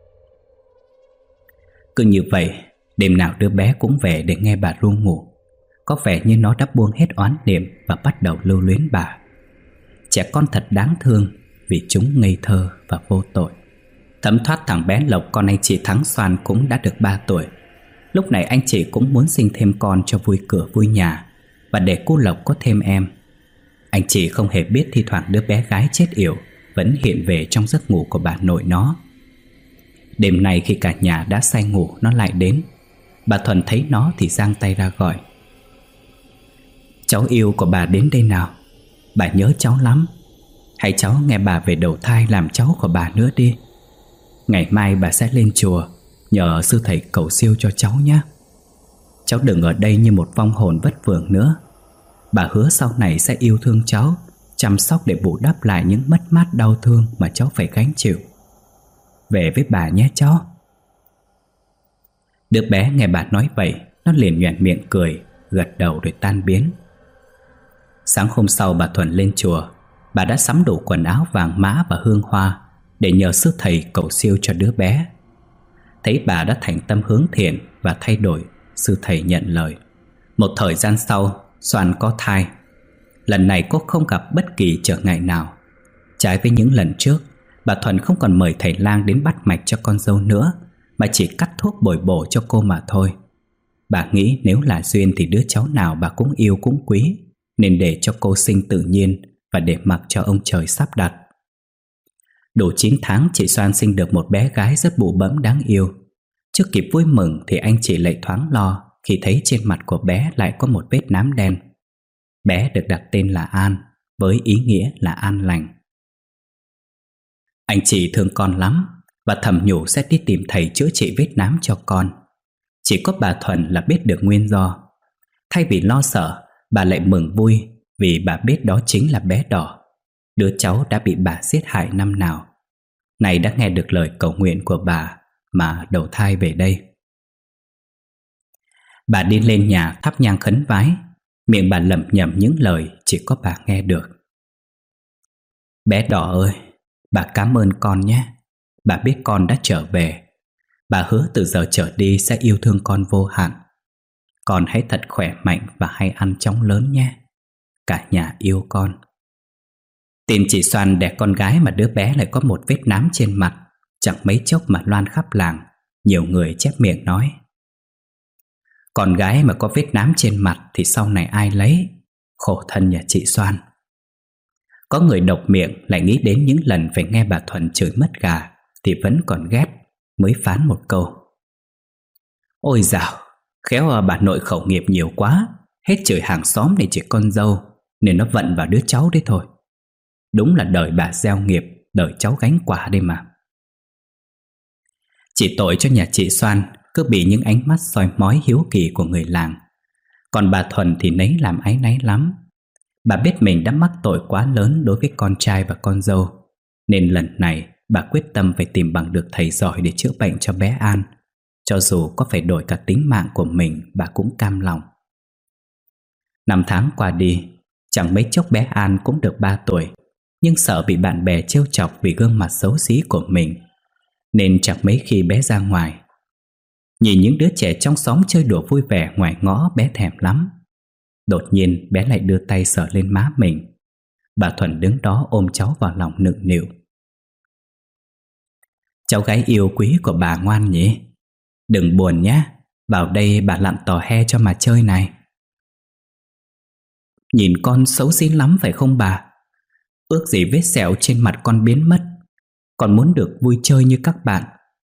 Cứ như vậy, đêm nào đứa bé cũng về để nghe bà ru ngủ. Có vẻ như nó đã buông hết oán niệm và bắt đầu lưu luyến bà. Trẻ con thật đáng thương vì chúng ngây thơ và vô tội. Thấm thoát thằng bé Lộc, con anh chị Thắng Xoan cũng đã được ba tuổi. Lúc này anh chị cũng muốn sinh thêm con cho vui cửa vui nhà, và để cô Lộc có thêm em. Anh chị không hề biết thi thoảng đứa bé gái chết yểu vẫn hiện về trong giấc ngủ của bà nội nó. Đêm nay khi cả nhà đã say ngủ, nó lại đến. Bà Thuần thấy nó thì giang tay ra gọi: "Cháu yêu của bà đến đây nào. Bà nhớ cháu lắm. Hãy cháu nghe bà về đầu thai làm cháu của bà nữa đi. Ngày mai bà sẽ lên chùa nhờ sư thầy cầu siêu cho cháu nhé. Cháu đừng ở đây như một vong hồn vất vưởng nữa. Bà hứa sau này sẽ yêu thương cháu, chăm sóc để bù đắp lại những mất mát đau thương mà cháu phải gánh chịu. Về với bà nhé cháu." Đứa bé nghe bà nói vậy, nó liền nhoẻn miệng cười, gật đầu rồi tan biến. Sáng hôm sau bà Thuần lên chùa. Bà đã sắm đủ quần áo vàng mã và hương hoa để nhờ sư thầy cầu siêu cho đứa bé. Thấy bà đã thành tâm hướng thiện và thay đổi, sư thầy nhận lời. Một thời gian sau, Xoan có thai. Lần này cô không gặp bất kỳ trở ngại nào. Trái với những lần trước, bà Thuần không còn mời thầy lang đến bắt mạch cho con dâu nữa, mà chỉ cắt thuốc bồi bổ cho cô mà thôi. Bà nghĩ nếu là duyên thì đứa cháu nào bà cũng yêu cũng quý, nên để cho cô sinh tự nhiên và để mặc cho ông trời sắp đặt. Đủ chín tháng, chị Xoan sinh được một bé gái rất bụ bẫm đáng yêu. Chưa kịp vui mừng thì anh chị lại thoáng lo khi thấy trên mặt của bé lại có một vết nám đen. Bé được đặt tên là An, với ý nghĩa là an lành. Anh chị thương con lắm và thầm nhủ sẽ đi tìm thầy chữa trị vết nám cho con. Chỉ có bà Thuần là biết được nguyên do. Thay vì lo sợ, bà lại mừng vui vì bà biết đó chính là bé Đỏ, đứa cháu đã bị bà giết hại năm nào. Này đã nghe được lời cầu nguyện của bà mà đầu thai về đây. Bà đi lên nhà thắp nhang khấn vái, miệng bà lẩm nhẩm những lời chỉ có bà nghe được. "Bé Đỏ ơi, bà cảm ơn con nhé. Bà biết con đã trở về. Bà hứa từ giờ trở đi sẽ yêu thương con vô hạn. Con hãy thật khỏe mạnh và hay ăn chóng lớn nhé. Cả nhà yêu con." Tin chị Xoan đẻ con gái mà đứa bé lại có một vết nám trên mặt, chẳng mấy chốc mà loan khắp làng. Nhiều người chép miệng nói: "Con gái mà có vết nám trên mặt thì sau này ai lấy? Khổ thân nhà chị Xoan." Có người độc miệng lại nghĩ đến những lần phải nghe bà Thuần chửi mất gà thì vẫn còn ghét, mới phán một câu: "Ôi dào, khéo bà nội khẩu nghiệp nhiều quá, hết chửi hàng xóm để chửi con dâu, nên nó vận vào đứa cháu đấy thôi. Đúng là đời bà gieo nghiệp, đời cháu gánh quả đây mà." Chỉ tội cho nhà chị Xoan cứ bị những ánh mắt soi mói hiếu kỳ của người làng. Còn bà Thuần thì nấy làm áy náy lắm. Bà biết mình đã mắc tội quá lớn đối với con trai và con dâu, nên lần này bà quyết tâm phải tìm bằng được thầy giỏi để chữa bệnh cho bé An. Cho dù có phải đổi cả tính mạng của mình, bà cũng cam lòng. Năm tháng qua đi, chẳng mấy chốc bé An cũng được ba tuổi. Nhưng sợ bị bạn bè trêu chọc vì gương mặt xấu xí của mình, nên chẳng mấy khi bé ra ngoài. Nhìn những đứa trẻ trong xóm chơi đùa vui vẻ ngoài ngõ, bé thèm lắm. Đột nhiên bé lại đưa tay sờ lên má mình. Bà Thuần đứng đó ôm cháu vào lòng nựng nịu: "Cháu gái yêu quý của bà ngoan nhỉ? Đừng buồn nhé, vào đây bà lặn tò he cho mà chơi này." Nhìn con xấu xí lắm phải không bà? Ước gì vết sẹo trên mặt con biến mất. Con muốn được vui chơi như các bạn.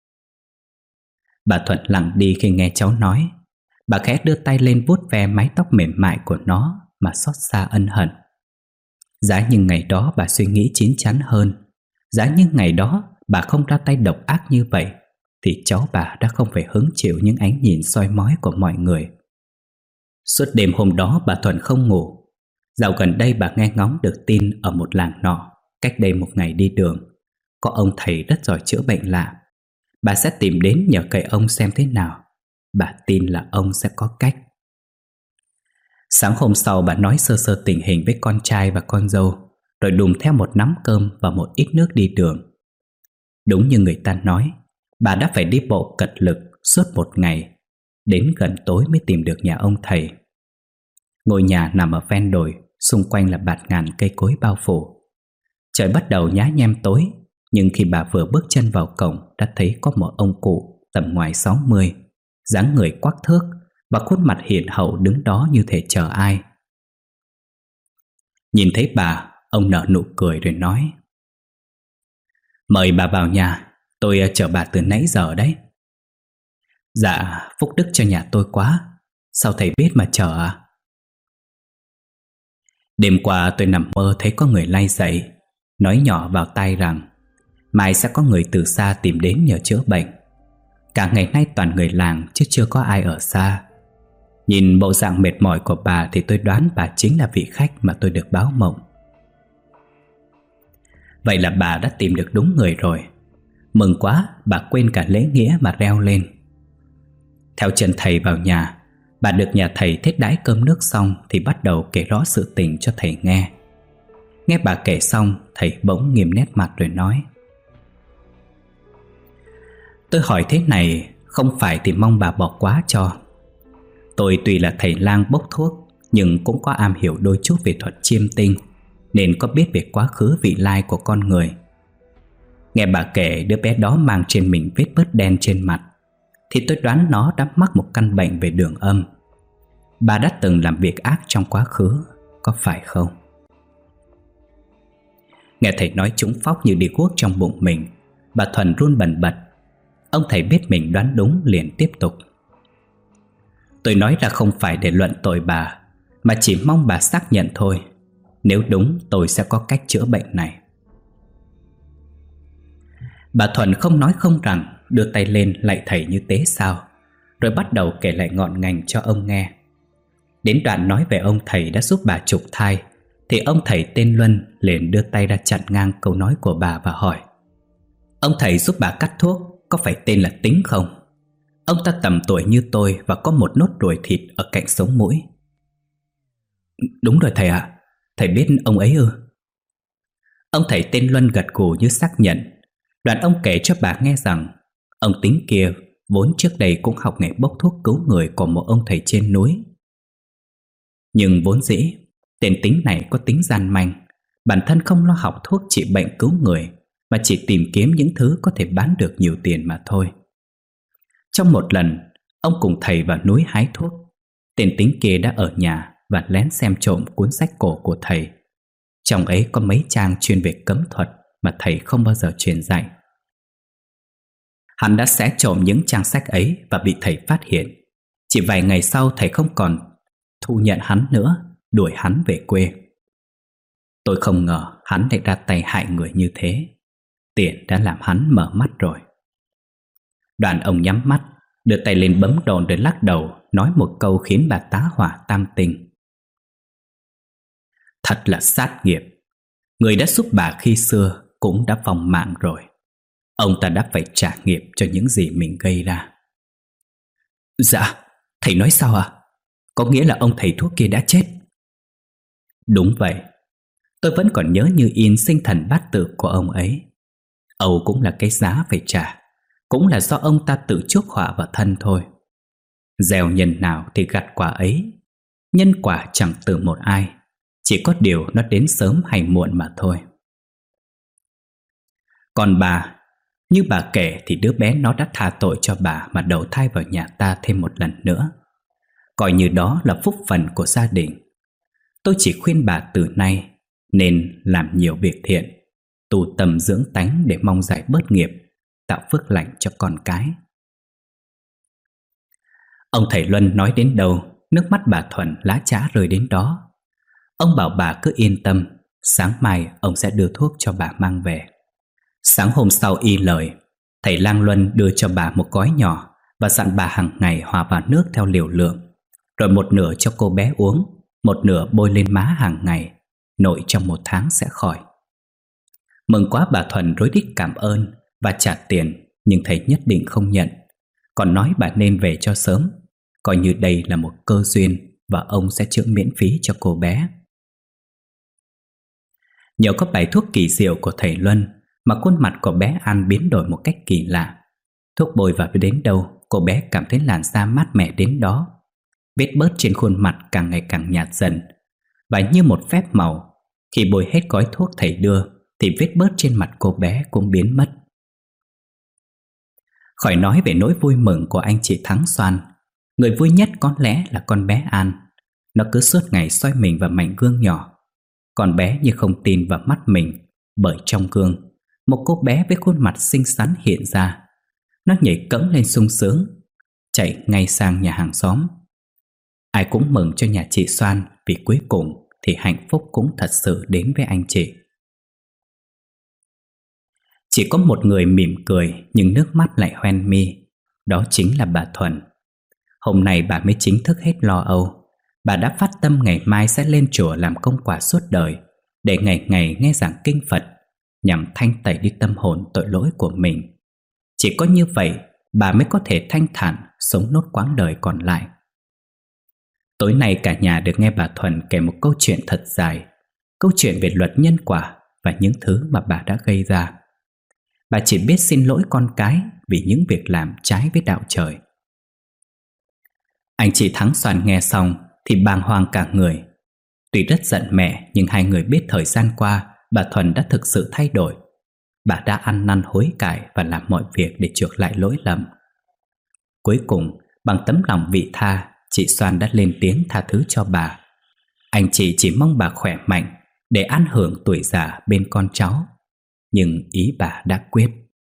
Bà Thuận lặng đi khi nghe cháu nói. Bà khẽ đưa tay lên vuốt ve mái tóc mềm mại của nó mà xót xa ân hận. Giá như ngày đó bà suy nghĩ chín chắn hơn, giá như ngày đó bà không ra tay độc ác như vậy, thì cháu bà đã không phải hứng chịu những ánh nhìn soi mói của mọi người. Suốt đêm hôm đó bà Thuận không ngủ. Dạo gần đây bà nghe ngóng được tin ở một làng nọ, cách đây một ngày đi đường, có ông thầy rất giỏi chữa bệnh lạ. Bà sẽ tìm đến nhờ cậy ông xem thế nào. Bà tin là ông sẽ có cách. Sáng hôm sau bà nói sơ sơ tình hình với con trai và con dâu, rồi đùm theo một nắm cơm và một ít nước đi đường. Đúng như người ta nói, bà đã phải đi bộ cật lực suốt một ngày, đến gần tối mới tìm được nhà ông thầy. Ngôi nhà nằm ở ven đồi, xung quanh là bạt ngàn cây cối bao phủ. Trời bắt đầu nhá nhem tối, nhưng khi bà vừa bước chân vào cổng đã thấy có một ông cụ tầm ngoài sáu mươi, dáng người quắc thước và khuôn mặt hiền hậu đứng đó như thể chờ ai. Nhìn thấy bà, ông nở nụ cười rồi nói: "Mời bà vào nhà, tôi chờ bà từ nãy giờ đấy." "Dạ, phúc đức cho nhà tôi quá. Sao thầy biết mà chờ à?" "Đêm qua tôi nằm mơ thấy có người lay dậy, nói nhỏ vào tai rằng mai sẽ có người từ xa tìm đến nhờ chữa bệnh. Cả ngày nay toàn người làng chứ chưa có ai ở xa. Nhìn bộ dạng mệt mỏi của bà thì tôi đoán bà chính là vị khách mà tôi được báo mộng." Vậy là bà đã tìm được đúng người rồi. Mừng quá, bà quên cả lễ nghĩa mà reo lên. Theo chân thầy vào nhà, bà được nhà thầy thiết đãi cơm nước xong thì bắt đầu kể rõ sự tình cho thầy nghe. Nghe bà kể xong, thầy bỗng nghiêm nét mặt rồi nói: "Tôi hỏi thế này không phải thì mong bà bỏ quá cho. Tôi tuy là thầy lang bốc thuốc, nhưng cũng có am hiểu đôi chút về thuật chiêm tinh, nên có biết về quá khứ vị lai của con người. Nghe bà kể đứa bé đó mang trên mình vết bớt đen trên mặt, thì tôi đoán nó đã mắc một căn bệnh về đường âm. Bà đã từng làm việc ác trong quá khứ, có phải không?" Nghe thầy nói trúng phóc như đi guốc trong bụng mình, bà Thuần run bần bật. Ông thầy biết mình đoán đúng liền tiếp tục: "Tôi nói ra không phải để luận tội bà, mà chỉ mong bà xác nhận thôi. Nếu đúng tôi sẽ có cách chữa bệnh này." Bà Thuần không nói không rằng, đưa tay lên lạy thầy như tế sao, rồi bắt đầu kể lại ngọn ngành cho ông nghe. Đến đoạn nói về ông thầy đã giúp bà trục thai, thì ông thầy tên Luân liền đưa tay ra chặn ngang câu nói của bà và hỏi: "Ông thầy giúp bà cắt thuốc có phải tên là Tính không? Ông ta tầm tuổi như tôi và có một nốt ruồi thịt ở cạnh sống mũi." "Đúng rồi thầy ạ. Thầy biết ông ấy ư?" Ông thầy tên Luân gật gù như xác nhận. Đoạn ông kể cho bà nghe rằng ông Tính kia vốn trước đây cũng học nghề bốc thuốc cứu người của một ông thầy trên núi. Nhưng vốn dĩ tên Tính này có tính gian manh, bản thân không lo học thuốc trị bệnh cứu người, mà chỉ tìm kiếm những thứ có thể bán được nhiều tiền mà thôi. Trong một lần ông cùng thầy vào núi hái thuốc, tên Tính kia đã ở nhà và lén xem trộm cuốn sách cổ của thầy. Trong ấy có mấy trang chuyên về cấm thuật mà thầy không bao giờ truyền dạy. Hắn đã xé trộm những trang sách ấy và bị thầy phát hiện. Chỉ vài ngày sau thầy không còn thu nhận hắn nữa, đuổi hắn về quê. Tôi không ngờ hắn lại ra tay hại người như thế. Tiền đã làm hắn mở mắt rồi." Đoạn ông nhắm mắt, đưa tay lên bấm đồn rồi lắc đầu, nói một câu khiến bà tá hỏa tam tinh: "Thật là sát nghiệp. Người đã giúp bà khi xưa cũng đã vong mạng rồi. Ông ta đã phải trả nghiệp cho những gì mình gây ra." "Dạ, thầy nói sao à? Có nghĩa là ông thầy thuốc kia đã chết?" "Đúng vậy. Tôi vẫn còn nhớ như in sinh thần bát tự của ông ấy. Âu cũng là cái giá phải trả, cũng là do ông ta tự chuốc họa vào thân thôi. Gieo nhân nào thì gặt quả ấy. Nhân quả chẳng từ một ai, chỉ có điều nó đến sớm hay muộn mà thôi." "Còn bà, như bà kể thì đứa bé nó đã tha tội cho bà mà đầu thai vào nhà ta thêm một lần nữa. Coi như đó là phúc phần của gia đình. Tôi chỉ khuyên bà từ nay nên làm nhiều việc thiện, tu tâm dưỡng tánh để mong giải bớt nghiệp, tạo phước lành cho con cái. Ông thầy Luân nói đến đâu, nước mắt bà Thuần lá chã rơi đến đó. Ông bảo bà cứ yên tâm, sáng mai ông sẽ đưa thuốc cho bà mang về. Sáng hôm sau y lời, thầy Lang Luân đưa cho bà một gói nhỏ và dặn bà hàng ngày hòa vào nước theo liều lượng, rồi một nửa cho cô bé uống, một nửa bôi lên má hàng ngày, nội trong một tháng sẽ khỏi. Mừng quá, bà Thuần rối rít cảm ơn và trả tiền, nhưng thầy nhất định không nhận, còn nói bà nên về cho sớm, coi như đây là một cơ duyên và ông sẽ chữa miễn phí cho cô bé. Nhờ có bài thuốc kỳ diệu của thầy Luân mà khuôn mặt của bé An biến đổi một cách kỳ lạ. Thuốc bôi vào đến đâu, cô bé cảm thấy làn da mát mẻ đến đó. Vết bớt trên khuôn mặt càng ngày càng nhạt dần, và như một phép màu, khi bôi hết gói thuốc thầy đưa thì vết bớt trên mặt cô bé cũng biến mất. Khỏi nói về nỗi vui mừng của anh chị Thắng Xoan. Người vui nhất có lẽ là con bé An. Nó cứ suốt ngày soi mình vào mảnh gương nhỏ. Con bé như không tin vào mắt mình, bởi trong gương một cô bé với khuôn mặt xinh xắn hiện ra. Nó nhảy cẫng lên sung sướng, chạy ngay sang nhà hàng xóm. Ai cũng mừng cho nhà chị Xoan, vì cuối cùng thì hạnh phúc cũng thật sự đến với anh chị. Chỉ có một người mỉm cười nhưng nước mắt lại hoen mi, đó chính là bà Thuần. Hôm nay bà mới chính thức hết lo âu. Bà đã phát tâm ngày mai sẽ lên chùa làm công quả suốt đời, để ngày ngày nghe giảng kinh Phật, nhằm thanh tẩy đi tâm hồn tội lỗi của mình. Chỉ có như vậy bà mới có thể thanh thản sống nốt quãng đời còn lại. Tối nay cả nhà được nghe bà Thuần kể một câu chuyện thật dài, câu chuyện về luật nhân quả và những thứ mà bà đã gây ra. Bà chỉ biết xin lỗi con cái vì những việc làm trái với đạo trời. Anh chị Thắng Xoan nghe xong thì bàng hoàng cả người. Tuy rất giận mẹ, nhưng hai người biết thời gian qua bà Thuần đã thực sự thay đổi. Bà đã ăn năn hối cải và làm mọi việc để chuộc lại lỗi lầm. Cuối cùng, bằng tấm lòng vị tha, chị Xoan đã lên tiếng tha thứ cho bà. Anh chị chỉ mong bà khỏe mạnh để an hưởng tuổi già bên con cháu. Nhưng ý bà đã quyết.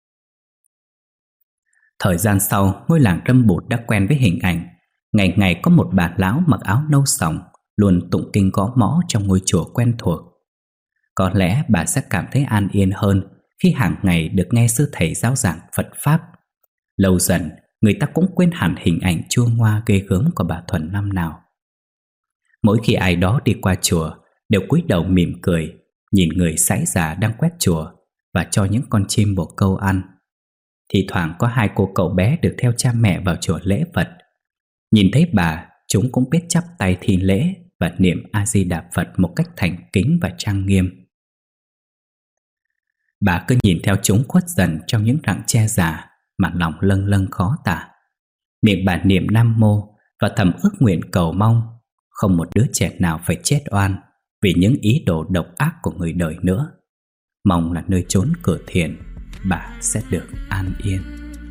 Thời gian sau, ngôi làng Râm Bụt đã quen với hình ảnh ngày ngày có một bà lão mặc áo nâu sòng luôn tụng kinh gõ mõ trong ngôi chùa quen thuộc. Có lẽ bà sẽ cảm thấy an yên hơn khi hàng ngày được nghe sư thầy giáo giảng Phật Pháp. Lâu dần, người ta cũng quên hẳn hình ảnh chua ngoa ghê gớm của bà Thuần năm nào. Mỗi khi ai đó đi qua chùa, đều cúi đầu mỉm cười, nhìn người sãi già đang quét chùa và cho những con chim bồ câu ăn. Thì thoảng có hai cô cậu bé được theo cha mẹ vào chùa lễ Phật. Nhìn thấy bà, chúng cũng biết chắp tay thi lễ và niệm A-di-đà Phật một cách thành kính và trang nghiêm. Bà cứ nhìn theo chúng khuất dần trong những rặng tre già mà lòng lâng lâng khó tả. Miệng bà niệm Nam Mô và thầm ước nguyện cầu mong không một đứa trẻ nào phải chết oan vì những ý đồ độc ác của người đời nữa. Mong là nơi chốn cửa thiện, bà sẽ được an yên.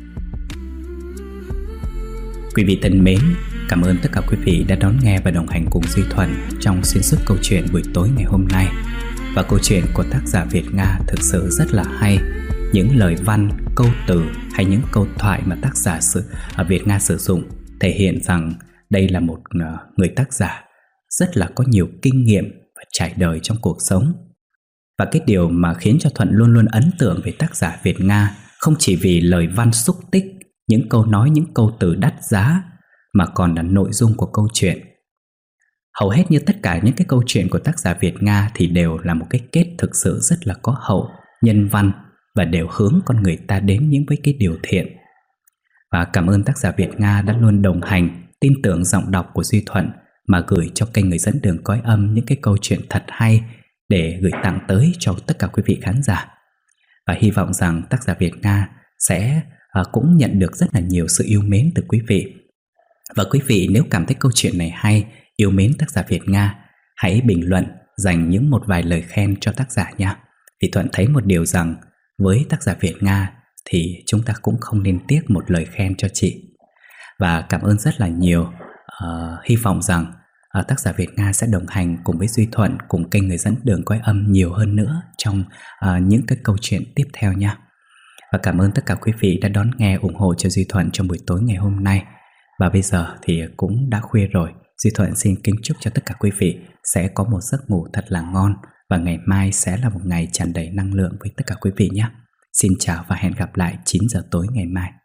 Quý vị thân mến, cảm ơn tất cả quý vị đã đón nghe và đồng hành cùng Duy Thuần trong xuyên suốt câu chuyện buổi tối ngày hôm nay. Và câu chuyện của tác giả Việt Nga thực sự rất là hay. Những lời văn, câu từ hay những câu thoại mà tác giả sử, ở Việt Nga sử dụng thể hiện rằng đây là một người tác giả rất là có nhiều kinh nghiệm và trải đời trong cuộc sống. Và cái điều mà khiến cho Thuận luôn luôn ấn tượng về tác giả Việt Nga không chỉ vì lời văn xúc tích, những câu nói, những câu từ đắt giá, mà còn là nội dung của câu chuyện. Hầu hết như tất cả những cái câu chuyện của tác giả Việt Nga thì đều là một cái kết thực sự rất là có hậu, nhân văn và đều hướng con người ta đến những với cái điều thiện. Và cảm ơn tác giả Việt Nga đã luôn đồng hành, tin tưởng giọng đọc của Duy Thuận mà gửi cho kênh Người Dẫn Đường Cõi Âm những cái câu chuyện thật hay để gửi tặng tới cho tất cả quý vị khán giả. Và hy vọng rằng tác giả Việt Nga sẽ uh, cũng nhận được rất là nhiều sự yêu mến từ quý vị. Và quý vị nếu cảm thấy câu chuyện này hay, yêu mến tác giả Việt Nga, hãy bình luận dành những một vài lời khen cho tác giả nha. Vì Thuận thấy một điều rằng với tác giả Việt Nga thì chúng ta cũng không nên tiếc một lời khen cho chị. Và cảm ơn rất là nhiều. uh, Hy vọng rằng uh, tác giả Việt Nga sẽ đồng hành cùng với Duy Thuận, cùng kênh Người Dẫn Đường Quay Âm nhiều hơn nữa trong uh, những cái câu chuyện tiếp theo nha. Và cảm ơn tất cả quý vị đã đón nghe, ủng hộ cho Duy Thuận trong buổi tối ngày hôm nay. Và bây giờ thì cũng đã khuya rồi, Duy Thuận xin kính chúc cho tất cả quý vị sẽ có một giấc ngủ thật là ngon, và ngày mai sẽ là một ngày tràn đầy năng lượng với tất cả quý vị nhé. Xin chào và hẹn gặp lại chín giờ tối ngày mai.